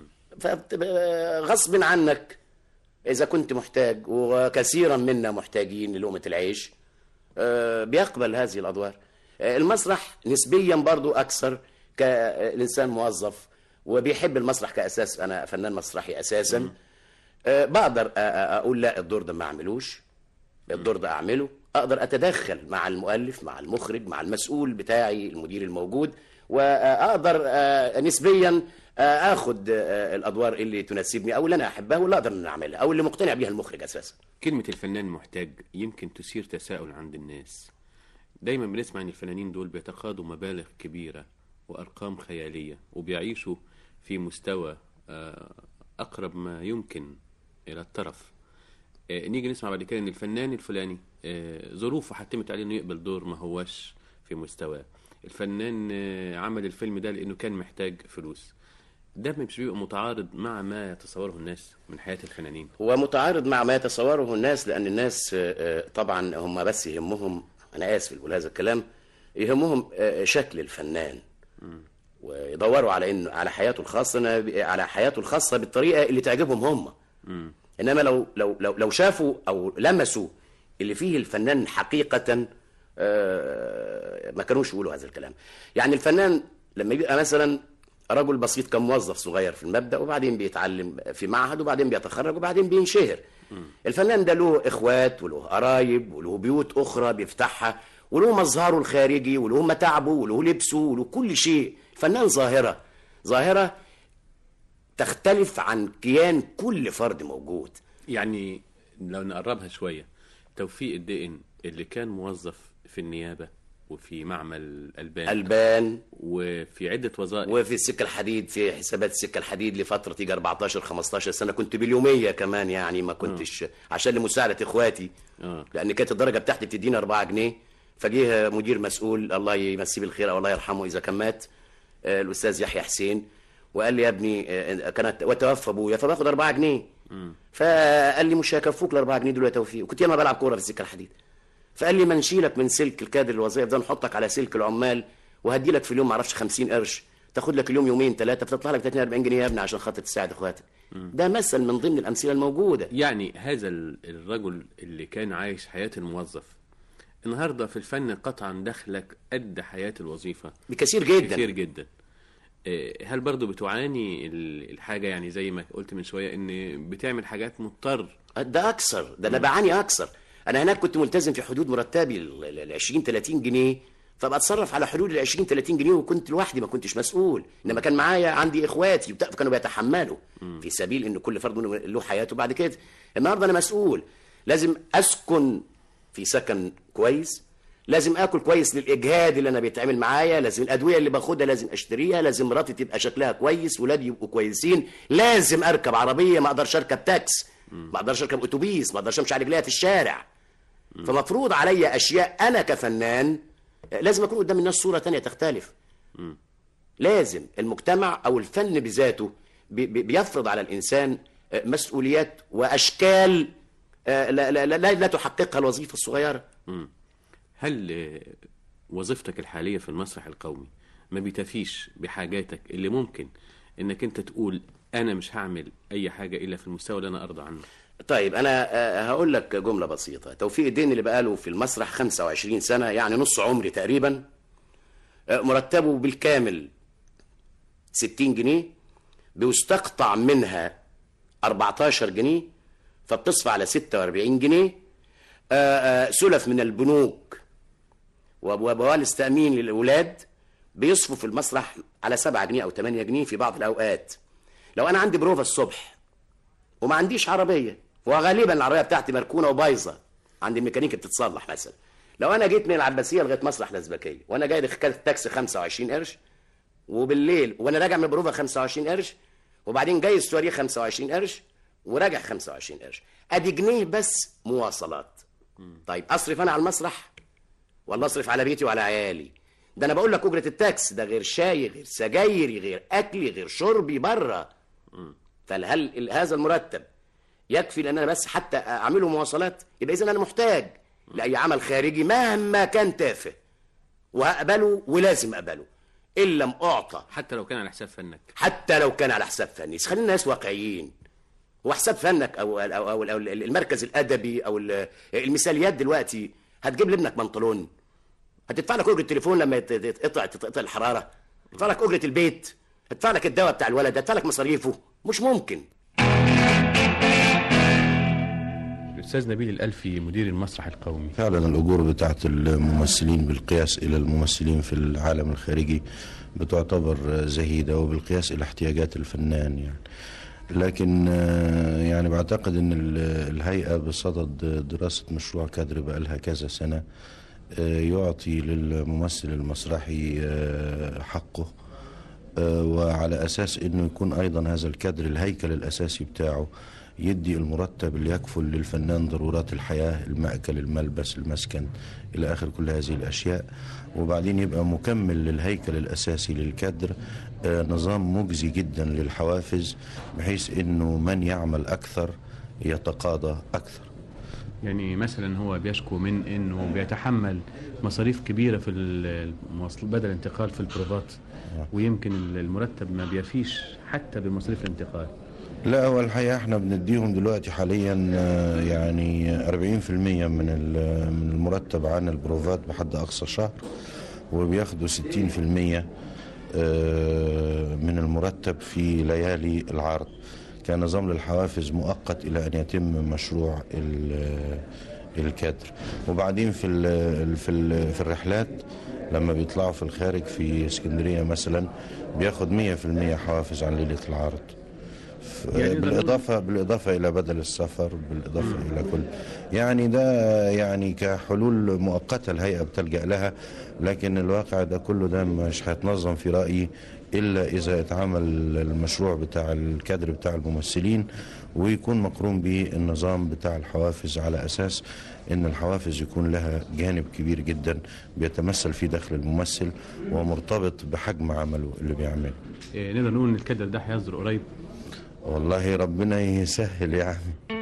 Speaker 22: فغصب عنك اذا كنت محتاج، وكثيرا منا محتاجين للقمه العيش، بيقبل هذه الادوار. المسرح نسبيا برضو اكثر كالانسان موظف وبيحب المسرح كاساس، انا فنان مسرحي اساسا، بقدر اقول لا الدور ده ما اعملوش، الدور ده اعمله، اقدر اتدخل مع المؤلف مع المخرج مع المسؤول بتاعي المدير الموجود، واقدر نسبيا اخد الادوار اللي تناسبني او اللي انا احبها واللي اقدر ان اعملها او اللي مقتنع بيها المخرج اساسا.
Speaker 21: كلمه الفنان محتاج يمكن تثير تساؤل عند الناس. دايما بنسمع ان الفنانين دول بيتقاضوا مبالغ كبيره وارقام خياليه وبيعيشوا في مستوى اقرب ما يمكن الى الترف. نيجي نسمع بعد كده ان الفنان الفلاني ظروفه حتمت عليه انه يقبل دور ما هوش في مستواه. الفنان عمل الفيلم ده لانه كان محتاج فلوس. ده مش بيبقى متعارض مع ما يتصوره الناس من حياة الفنانين؟
Speaker 22: هو متعارض مع ما يتصوره الناس، لان الناس طبعا هم بس يهمهم، انا اسف بقول هذا الكلام، يهمهم شكل الفنان م. ويدوروا على انه على حياته الخاصه، على حياته الخاصه بالطريقه اللي تعجبهم هم. م. انما لو لو لو لو شافوا او لمسوا اللي فيه الفنان حقيقه ما كانوش يقولوا هذا الكلام. يعني الفنان لما يبقى مثلا رجل بسيط كموظف صغير في المبدأ وبعدين بيتعلم في معهد وبعدين بيتخرج وبعدين بينشهر، الفنان ده له اخوات وله قرايب وله بيوت اخرى بيفتحها وله مظهره الخارجي وله متاعبه وله لبسه وله كل شيء. الفنان ظاهرة ظاهرة تختلف عن كيان كل فرد موجود.
Speaker 21: يعني لو نقربها شوية، توفيق الدقن اللي كان موظف في النيابة وفي معمل ألبان
Speaker 22: ألبان
Speaker 21: وفي عدة وظائف
Speaker 22: وفي السكة الحديد، في حسابات السكة الحديد لفترة تيجي أربعتاشر خمستاشر سنة، كنت باليومية كمان يعني ما كنتش اه. عشان لمساعدة إخواتي اه. لأن كانت الدرجة بتاعتي بتدينا أربعة جنيه. فجيه مدير مسؤول الله يمسيه بالخير أو الله يرحمه إذا كان مات، آه الأستاذ يحيى حسين، وقال لي يا ابني آه كانت وتوفى أبويا فباخد أربعة جنيه. م. فقال لي مش هيكفوك الأربعة جنيه دول يا توفيق، وكنت ياما بلعب كورة في السكة الحديد. فقال لي ما نشيلك من سلك الكادر الوظائف ده نحطك على سلك العمال وهدي لك في اليوم ما اعرفش خمسين قرش، تاخد لك اليوم يومين ثلاثه فتطلع لك ثلاثين أربعين جنيه يا ابني عشان خاطر تساعد اخواتك. ده مثل من ضمن الامثله الموجوده.
Speaker 21: يعني هذا الرجل اللي كان عايش حياه الموظف النهارده في الفن قطعا دخلك قد حياه الوظيفه
Speaker 22: بكثير جدا
Speaker 21: كثير جدا. هل برضو بتعاني الحاجه يعني زي ما قلت من شويه ان بتعمل حاجات مضطر؟
Speaker 22: ده اكثر، ده انا بعاني اكثر. انا هناك كنت ملتزم في حدود مرتبي ال عشرين ثلاثين جنيه، فبتصرف على حدود ال عشرين ثلاثين جنيه وكنت لوحدي ما كنتش مسؤول، انما كان معايا عندي اخواتي كانوا بيتحملوا م. في سبيل ان كل فرد له حياته. بعد كده النهارده انا مسؤول، لازم اسكن في سكن كويس، لازم اكل كويس للاجهاد اللي انا بيتعمل معايا، لازم الادويه اللي باخدها لازم اشتريها، لازم مراتي تبقى شكلها كويس، ولادي يبقوا كويسين، لازم اركب عربيه، ما اقدرش اركب تاكس، ما اقدرش اركب اتوبيس، ما اقدرش امشي على رجليا في الشارع. فمفروض عليا اشياء انا كفنان لازم اكون قدام الناس صوره تانية تختلف. م. لازم المجتمع او الفن بذاته بي بيفرض على الانسان مسؤوليات واشكال لا, لا, لا, لا, لا تحققها الوظيفه الصغيره.
Speaker 21: م. هل وظيفتك الحاليه في المسرح القومي ما بيتفيش بحاجاتك اللي ممكن انك انت تقول انا مش هعمل اي حاجه الا في المستوى اللي انا ارضى عنه؟
Speaker 22: طيب انا هقول لك جمله بسيطه. توفيق الدقن اللي بقاله في المسرح خمسة وعشرين سنه، يعني نص عمري تقريبا، مرتبه بالكامل ستين جنيه، بيستقطع منها أربعتاشر جنيه، فبتصفى على ستة وأربعين جنيه، سلف من البنوك وبوالس تأمين للأولاد بيصفوا في المسرح على سبعة جنيه أو ثمانية جنيه في بعض الأوقات. لو انا عندي بروفا الصبح وما عنديش عربيه، وغالبا العربيه بتاعتي مركونه وبايظه عند الميكانيكي بتتصلح مثلا، لو انا جيت من العباسيه لغايه مسرح الازبكيه وانا جاي تاكسي خمسة وعشرين قرش، وبالليل وانا راجع من البروفا خمسة وعشرين قرش، وبعدين جاي السواريه خمسة وعشرين قرش وراجع خمسة وعشرين قرش، ادي جنيه بس مواصلات. طيب اصرف انا على المسرح ولا اصرف على بيتي وعلى عيالي؟ ده انا بقول لك اجره التاكس ده غير شاي غير سجايري غير اكلي غير شربي بره. فهل هذا المرتب يكفي لان انا بس حتى اعمله مواصلات؟ يبقى اذا انا محتاج لاي عمل خارجي مهما كان تافه، وهقبله ولازم اقبله ان لم اعطى،
Speaker 21: حتى لو كان على حساب فنك.
Speaker 22: حتى لو كان على حساب فني. خلينا ناس واقعيين. وحساب فنك او او او, أو المركز الادبي او المثاليات دلوقتي هتجيب لابنك بنطلون؟ هتدفع لك اجره التليفون لما تقطع تقطع الحراره؟ هتدفع لك اجره البيت؟ هتدفع لك الدواء بتاع الولد؟ هتدفع لك مصاريفه؟ مش ممكن.
Speaker 21: الأستاذ نبيل الألفي مدير المسرح القومي،
Speaker 1: فعلا الأجور بتاعت الممثلين بالقياس إلى الممثلين في العالم الخارجي بتعتبر زهيدة، وبالقياس إلى احتياجات الفنان يعني. لكن يعني بعتقد أن الهيئة بصدد دراسة مشروع كادر بقى لها كذا سنة يعطي للممثل المسرحي حقه، وعلى أساس أنه يكون أيضا هذا الكادر الهيكل الأساسي بتاعه يدي المرتب اللي يكفل للفنان ضرورات الحياة، المأكل، الملبس، المسكن، إلى آخر كل هذه الأشياء. وبعدين يبقى مكمل للهيكل الأساسي للكادر نظام مجزي جدا للحوافز، بحيث أنه من يعمل أكثر يتقاضى أكثر.
Speaker 21: يعني مثلا هو بيشكو من أنه بيتحمل مصاريف كبيرة في المواصل بدل الانتقال في البروفات، ويمكن المرتب ما بيفيش حتى بمصاريف الانتقال.
Speaker 1: لا، هو الحقيقة احنا بنديهم دلوقتي حاليا يعني أربعين في المية من من المرتب عن البروفات بحد أقصى شهر، وبياخدوا ستين في المية من المرتب في ليالي العرض كنظام للحوافز مؤقت إلى أن يتم مشروع الكادر. وبعدين في ال في ال في الرحلات لما بيطلعوا في الخارج في اسكندرية مثلا بياخد مية في المية حوافز عن ليلة العرض، يعني بالإضافة بالإضافة إلى بدل السفر، بالإضافة م. إلى كل يعني ده يعني كحلول مؤقتة الهيئة بتلجأ لها. لكن الواقع ده كله ده مش هيتنظم في رأيي إلا إذا اتعمل المشروع بتاع الكادر بتاع الممثلين ويكون مقرون به النظام بتاع الحوافز، على أساس إن الحوافز يكون لها جانب كبير جدا بيتمثل في دخل الممثل ومرتبط بحجم عمله اللي بيعمله.
Speaker 21: إيه نقدر نقول إن الكادر ده هيصدر قريب؟
Speaker 1: والله ربنا يسهل يعني.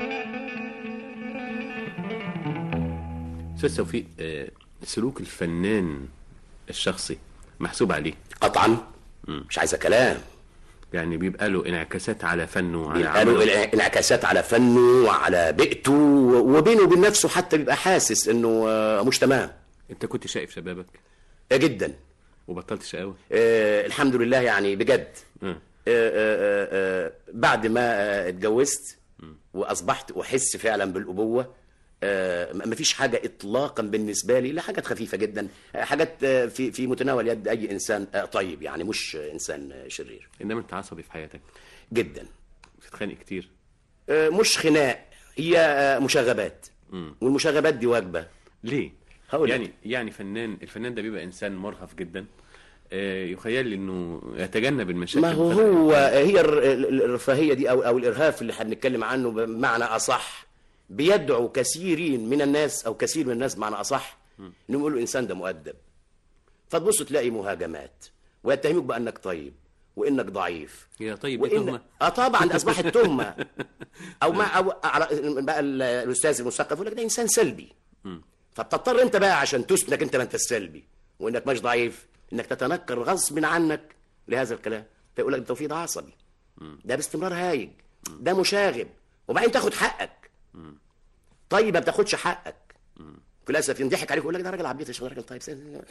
Speaker 21: أستاذ توفيق، سلوك الفنان الشخصي محسوب عليه
Speaker 22: قطعا، مش عايزه كلام.
Speaker 21: يعني بيبقى له انعكاسات على فنه وعلى
Speaker 22: بيبقى له انعكاسات على فنه وعلى بيئته، وبينه وبين نفسه حتى بيبقى حاسس انه مش تمام.
Speaker 21: انت كنت شايف شبابك
Speaker 22: جدا
Speaker 21: وبطلت شقاوه؟
Speaker 22: آه الحمد لله يعني بجد. آه آه آه بعد ما آه اتجوزت واصبحت احس فعلا بالابوه، آه مفيش حاجه اطلاقا بالنسبه لي، لا حاجات خفيفه جدا، حاجات آه في في متناول يد اي انسان آه طيب، يعني مش انسان آه شرير.
Speaker 21: انما انت عصبي في حياتك
Speaker 22: جدا،
Speaker 21: بتتخانق كتير؟ آه
Speaker 22: مش خناق، هي آه مشاغبات، م. والمشاغبات دي واجبه.
Speaker 21: ليه؟ هقول يعني يعني فنان الفنان ده بيبقى انسان مرهف جدا، يخيل لي انه يتجنب المشاكل.
Speaker 22: ما هو, هو هي الرفاهيه دي او او الارهاف اللي هنتكلم عنه بمعنى اصح بيدعو كثيرين من الناس او كثير من الناس بمعنى اصح انهم يقولوا الانسان ده مؤدب، فتبص تلاقي مهاجمات ويتهموك بانك طيب وانك ضعيف.
Speaker 21: يا طيب دي تهمه؟
Speaker 22: اه طبعا اصبحت تهمه. او ما او بقى الاستاذ المثقف يقول لك ده انسان سلبي، فبتضطر انت بقى عشان تثبت انت ما انت السلبي وانك مش ضعيف انك تتنكر غصب عنك لهذا الكلام، فيقول لك توفيق ده عصبي، ده باستمرار هايج، ده مشاغب، وبعدين تاخد حقك. طيب ما بتاخدش حقك، في الاسف ينضحك عليك ويقول لك ده راجل عبيط، ده راجل طيب،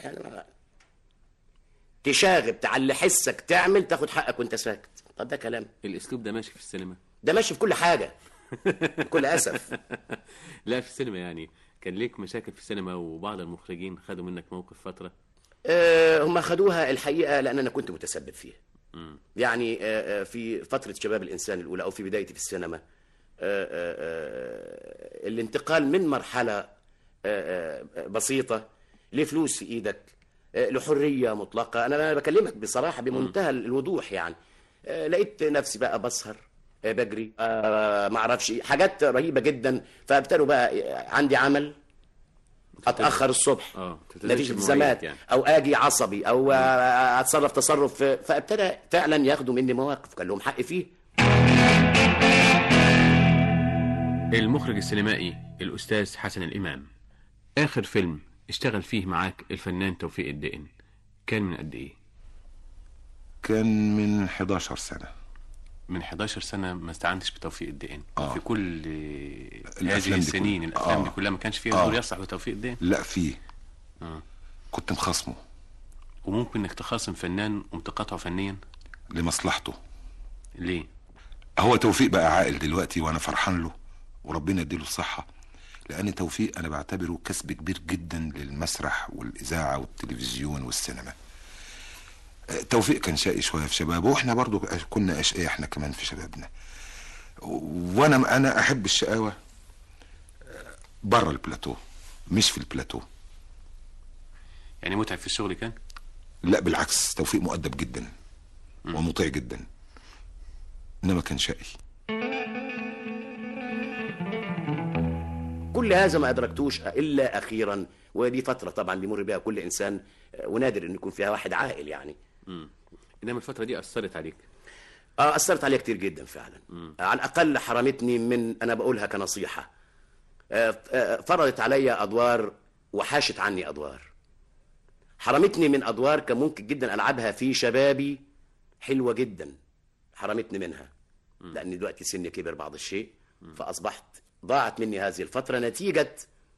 Speaker 22: تشاغب تعلي حسك تعمل تاخد حقك وانت ساكت. طب ده كلام؟
Speaker 21: الاسلوب ده ماشي في السينما؟
Speaker 22: ده ماشي في كل حاجه بكل اسف.
Speaker 21: لا في السينما يعني كان ليك مشاكل في السينما وبعض المخرجين خدوا منك موقف فتره؟
Speaker 22: أه هم خدوها الحقيقه لان انا كنت متسبب فيها. يعني آه، آه، في فترة شباب الإنسان الأولى أو في بدايتي في السينما، آه، آه، آه، الانتقال من مرحلة آه، آه، بسيطة لفلوس في إيدك، آه، لحرية مطلقة. أنا أنا بكلمك بصراحة بمنتهى الوضوح يعني. آه، لقيت نفسي بقى بسهر، آه، بجري، آه، ما اعرفش إيه، حاجات رهيبة جدا. فابتدوا بقى عندي عمل اتاخر الصبح
Speaker 21: اه
Speaker 22: نتيجه التزامات يعني. او اجي عصبي او آه، اتصرف تصرف، فابتدى فعلا ياخدوا مني مواقف كان لهم حق فيه.
Speaker 21: المخرج السينمائي الأستاذ حسن الإمام، آخر فيلم اشتغل فيه معاك الفنان توفيق الدقن كان من قد إيه؟
Speaker 5: كان من حداشر سنة.
Speaker 21: من حداشر سنة ما استعنتش بتوفيق الدقن؟
Speaker 5: آه.
Speaker 21: في كل هذه
Speaker 5: دي
Speaker 21: السنين
Speaker 5: كل...
Speaker 21: الأفلام
Speaker 5: آه.
Speaker 21: دي كلها ما كانش فيها
Speaker 5: آه.
Speaker 21: دور يصلح بتوفيق الدقن؟
Speaker 5: لا فيه.
Speaker 21: آه.
Speaker 5: كنت مخاصمه.
Speaker 21: وممكن انك تخاصم فنان وتقاطعه فنيا
Speaker 5: لمصلحته.
Speaker 21: ليه؟
Speaker 5: هو توفيق بقى عاقل دلوقتي وانا فرحان له وربنا يديله الصحة، لان توفيق انا بعتبره كسب كبير جدا للمسرح والاذاعة والتلفزيون والسينما. توفيق كان شقي شوية في شبابه واحنا برضو كنا اشقية احنا كمان في شبابنا، وانا انا احب الشقاوة بره البلاتو مش في البلاتو.
Speaker 21: يعني متعب في الشغل كان؟
Speaker 5: لا بالعكس، توفيق مؤدب جدا م. ومطيع جدا، انما كان شقي.
Speaker 22: كل هذا ما ادركتوش الا اخيرا، ودي فتره طبعا بيمر بها كل انسان، ونادر ان يكون فيها واحد عاقل يعني.
Speaker 21: امم انما الفتره دي اثرت عليك؟
Speaker 22: اه اثرت عليا كتير جدا فعلا. مم. على الاقل حرمتني من، انا بقولها كنصيحه، آه آه فرضت عليا ادوار وحاشت عني ادوار، حرمتني من ادوار كان ممكن جدا العبها في شبابي حلوه جدا، حرمتني منها. مم. لان دلوقتي سني كبر بعض الشيء، مم. فاصبحت ضاعت مني هذه الفتره نتيجه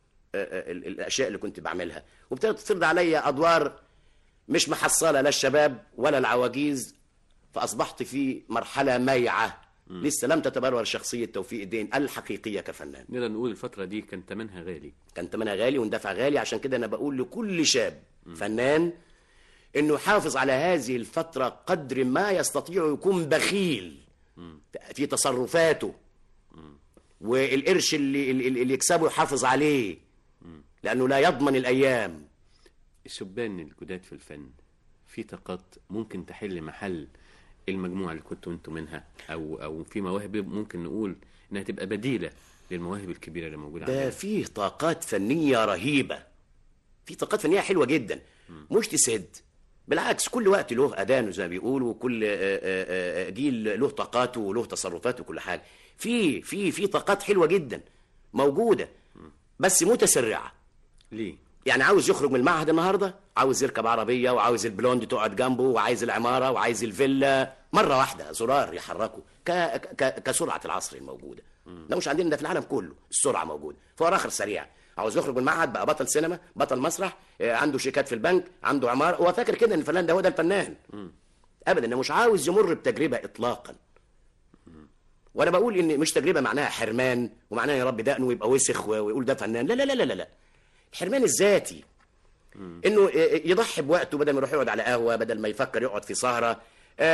Speaker 22: آه الاشياء اللي كنت بعملها، وابتدت تفرض عليا ادوار مش محصله لا الشباب ولا العواجيز، فاصبحت في مرحله مايعه. مم. لسه لم تتبرر شخصيه توفيق الدين الحقيقيه كفنان.
Speaker 21: نقدر نقول الفتره دي كان ثمنها غالي.
Speaker 22: كان ثمنها غالي واندفع غالي، عشان كده انا بقول لكل شاب مم. فنان انه يحافظ على هذه الفتره قدر ما يستطيع، يكون بخيل مم. في تصرفاته، مم. والقرش اللي اللي يكسبه يحافظ عليه، مم. لانه لا يضمن الايام.
Speaker 21: الشبان الجداد في الفن في طاقات ممكن تحل محل المجموعه اللي كنتوا انتوا منها، او او في مواهب ممكن نقول انها تبقى بديله للمواهب الكبيره اللي موجوده عندنا.
Speaker 22: ده فيه طاقات فنيه رهيبه، في طاقات فنيه حلوه جدا، م. مش تسد، بالعكس كل وقت له اذانه زي ما بيقولوا، وكل جيل له طاقاته وله تصرفاته وكل حاجه. في في في طاقات حلوه جدا موجوده، م. بس متسرعه.
Speaker 21: ليه؟
Speaker 22: يعني عاوز يخرج من المعهد النهارده، عاوز يركب عربيه، وعاوز البلوند تقعد جنبه، وعايز العماره، وعايز الفيلا مره واحده، زرار يحركه ك... ك... كسرعه العصر الموجوده. ده مش عندنا، ده في العالم كله السرعه موجوده. فهو اخر سريع، عاوز يخرج من المعهد بقى بطل سينما، بطل مسرح، عنده شيكات في البنك، عنده عماره، هو فاكر كده ان الفنان ده هو ده الفنان. م. ابدا، انه مش عاوز يمر بتجربه اطلاقا. م. وانا بقول ان مش تجربه معناها حرمان ومعناها يا رب دقنه ويبقى وسخ ويقول ده فنان، لا لا لا لا لا. الحرمان الذاتي، مم. انه يضحي بوقته بدل ما يروح يقعد على قهوه، بدل ما يفكر يقعد في سهره، آآ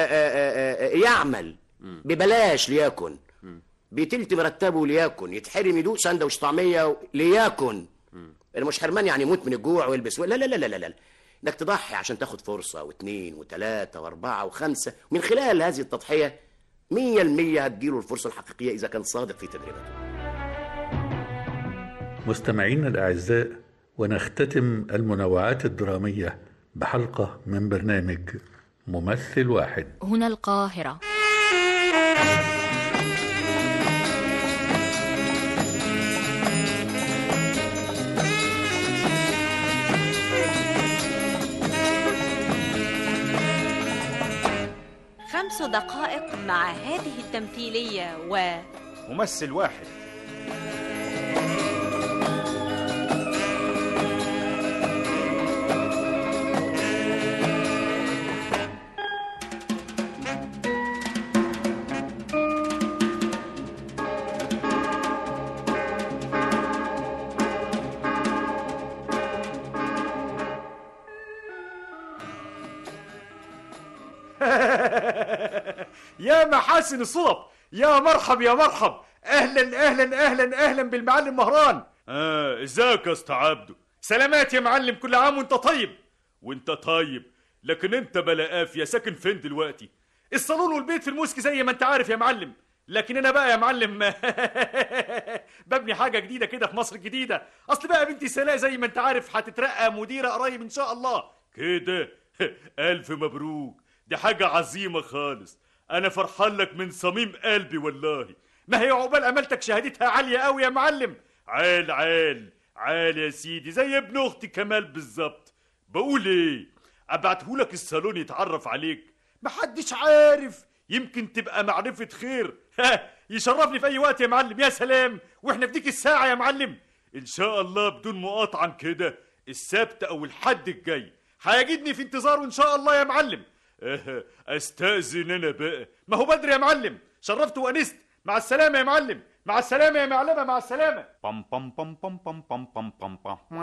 Speaker 22: آآ آآ يعمل مم. ببلاش ليكن، مم. بتلت مرتبه ليكن، يتحرم يدوق سندوتش طعميه ليكن. انا مش حرمان يعني يموت من الجوع ويلبس، لا لا لا لا لا لا، انك تضحي عشان تاخد فرصه واثنين وثلاثه واربعه وخمسه، من خلال هذه التضحيه مية المية هتجيله الفرصه الحقيقيه اذا كان صادق في تجربته.
Speaker 2: مستمعينا الاعزاء، ونختتم المنوعات الدرامية بحلقة من برنامج ممثل واحد.
Speaker 20: هنا القاهرة. خمس دقائق مع هذه التمثيلية و
Speaker 10: ممثل واحد. يا محاسن الصدف، يا مرحب يا مرحب، اهلا اهلا اهلا اهلا بالمعلم مهران. اه ازيك يا اسطى عبده؟ سلامات يا معلم، كل عام وانت طيب. وانت طيب، لكن انت بلا قافيه ساكن فين دلوقتي؟ الصالون والبيت في الموسكي زي ما انت عارف يا معلم، لكن انا بقى يا معلم ببني حاجه جديده كده في مصر الجديده. اصل بقى بنتي سلاء زي ما انت عارف هتترقى مديره قريب ان شاء الله كده. الف مبروك، دي حاجه عظيمه خالص، انا فرحان لك من صميم قلبي والله. ما هي عقبال امالتك شهادتها عاليه قوي يا معلم. عال عال عال يا سيدي، زي ابن اختي كمال بالظبط. بقول ايه، ابعتهولك الصالون يتعرف عليك، محدش عارف، يمكن تبقى معرفة خير. ها يشرفني في اي وقت يا معلم. يا سلام، واحنا في ديك الساعة يا معلم ان شاء الله بدون مقاطعة كده، السبت او الحد الجاي هيجدني في انتظاره ان شاء الله يا معلم. استأذن انا بقى، ما هو بدري يا معلم. شرفت وانست، مع السلامة يا معلم. مع السلامة يا معلمة، مع السلامة. بام بام بام بام بام بام بام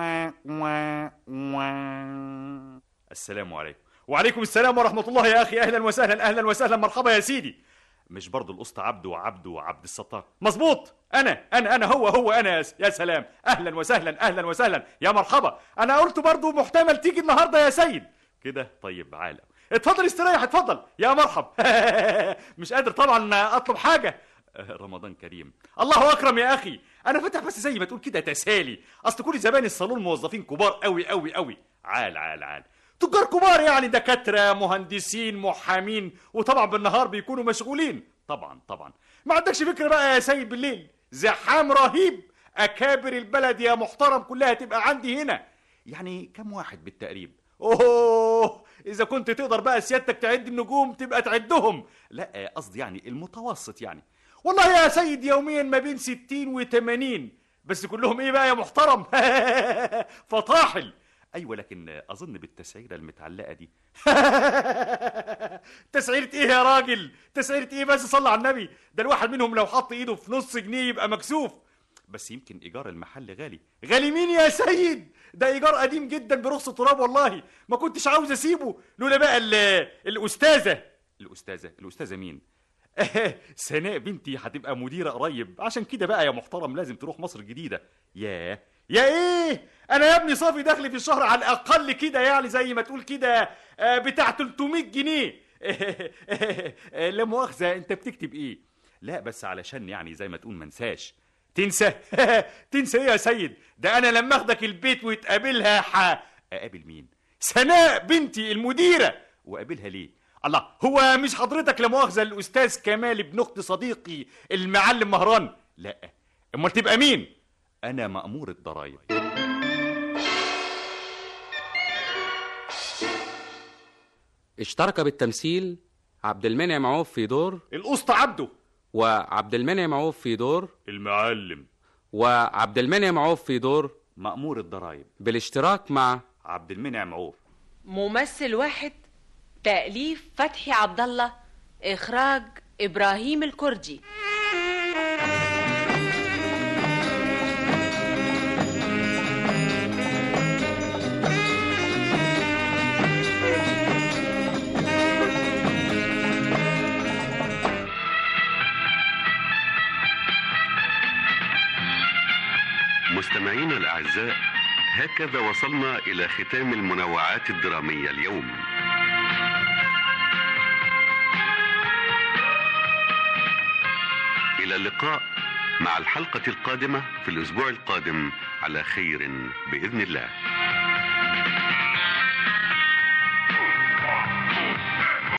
Speaker 10: بام. السلام عليكم. وعليكم السلام ورحمة الله يا أخي، أهلا وسهلا أهلا وسهلا، مرحبا يا سيدي. مش برضو الأسطى عبده وعبده وعبد الستار؟ مظبوط، أنا أنا أنا هو هو أنا. يا سلام، أهلا وسهلا أهلا وسهلا، يا مرحبا. أنا قلت برضو محتمل تيجي النهاردة يا سيد كده. طيب عالم، اتفضل استريح، اتفضل يا مرحب. مش قادر طبعا أطلب حاجة. رمضان كريم. الله أكرم يا أخي، أنا فاتح بس زي ما تقول كده تسالي، أصل كل زبائن الصالون موظفين كبار قوي قوي قوي. عال عال عال، تجار كبار يعني، دكاترة مهندسين محامين، وطبعا بالنهار بيكونوا مشغولين. طبعا طبعا. ما عندكش فكرة بقى يا سيد، بالليل زحام رهيب، أكابر البلد يا محترم كلها تبقى عندي هنا. يعني كم واحد بالتقريب؟ أوه، إذا كنت تقدر بقى سيادتك تعد النجوم تبقى تعدهم. لا قصدي يعني المتوسط يعني. والله يا سيد يوميا ما بين ستين وثمانين، بس كلهم إيه بقى يا محترم؟ فطاحل. ايوه، لكن اظن بالتسعيره المتعلقه دي. تسعيره ايه يا راجل؟ تسعيره ايه بس؟ صلى على النبي، ده الواحد منهم لو حط ايده في نص جنيه يبقى مكسوف. بس يمكن ايجار المحل غالي. غالي مين يا سيد؟ ده ايجار قديم جدا برخص تراب، والله ما كنتش عاوز اسيبه لولا بقى الاستاذه. الاستاذه الاستاذه مين؟ سناء بنتي هتبقى مديره قريب، عشان كده بقى يا محترم لازم تروح مصر الجديده. ياه يا ايه، انا يا ابني صافي دخلي في الشهر على الاقل كده يعني زي ما تقول كده بتاع ثلاثمية جنيه. لا مؤاخذه، انت بتكتب ايه؟ لا بس علشان يعني زي ما تقول منساش. تنسى؟ تنسى ايه يا سيد؟ ده انا لما اخدك البيت وتقابلها ح اقابل مين؟ سناء بنتي المديره. واقابلها ليه؟ الله، هو مش حضرتك لا مؤاخذه الاستاذ كمال ابن اخت صديقي المعلم مهران؟ لا، امال تبقى مين؟ أنا مأمور الضرايب.
Speaker 11: اشترك بالتمثيل عبد المنعم عوف في دور
Speaker 10: الأسطى عبده،
Speaker 11: وعبد المنعم عوف في دور
Speaker 10: المعلم،
Speaker 11: وعبد المنعم عوف في دور
Speaker 10: مأمور الضرايب،
Speaker 11: بالاشتراك مع
Speaker 10: عبد المنعم عوف.
Speaker 20: ممثل واحد، تأليف فتحي عبد الله، إخراج إبراهيم الكردي.
Speaker 23: مستمعينا الأعزاء، هكذا وصلنا إلى ختام المنوعات الدرامية اليوم. إلى اللقاء مع الحلقة القادمة في الأسبوع القادم على خير بإذن الله.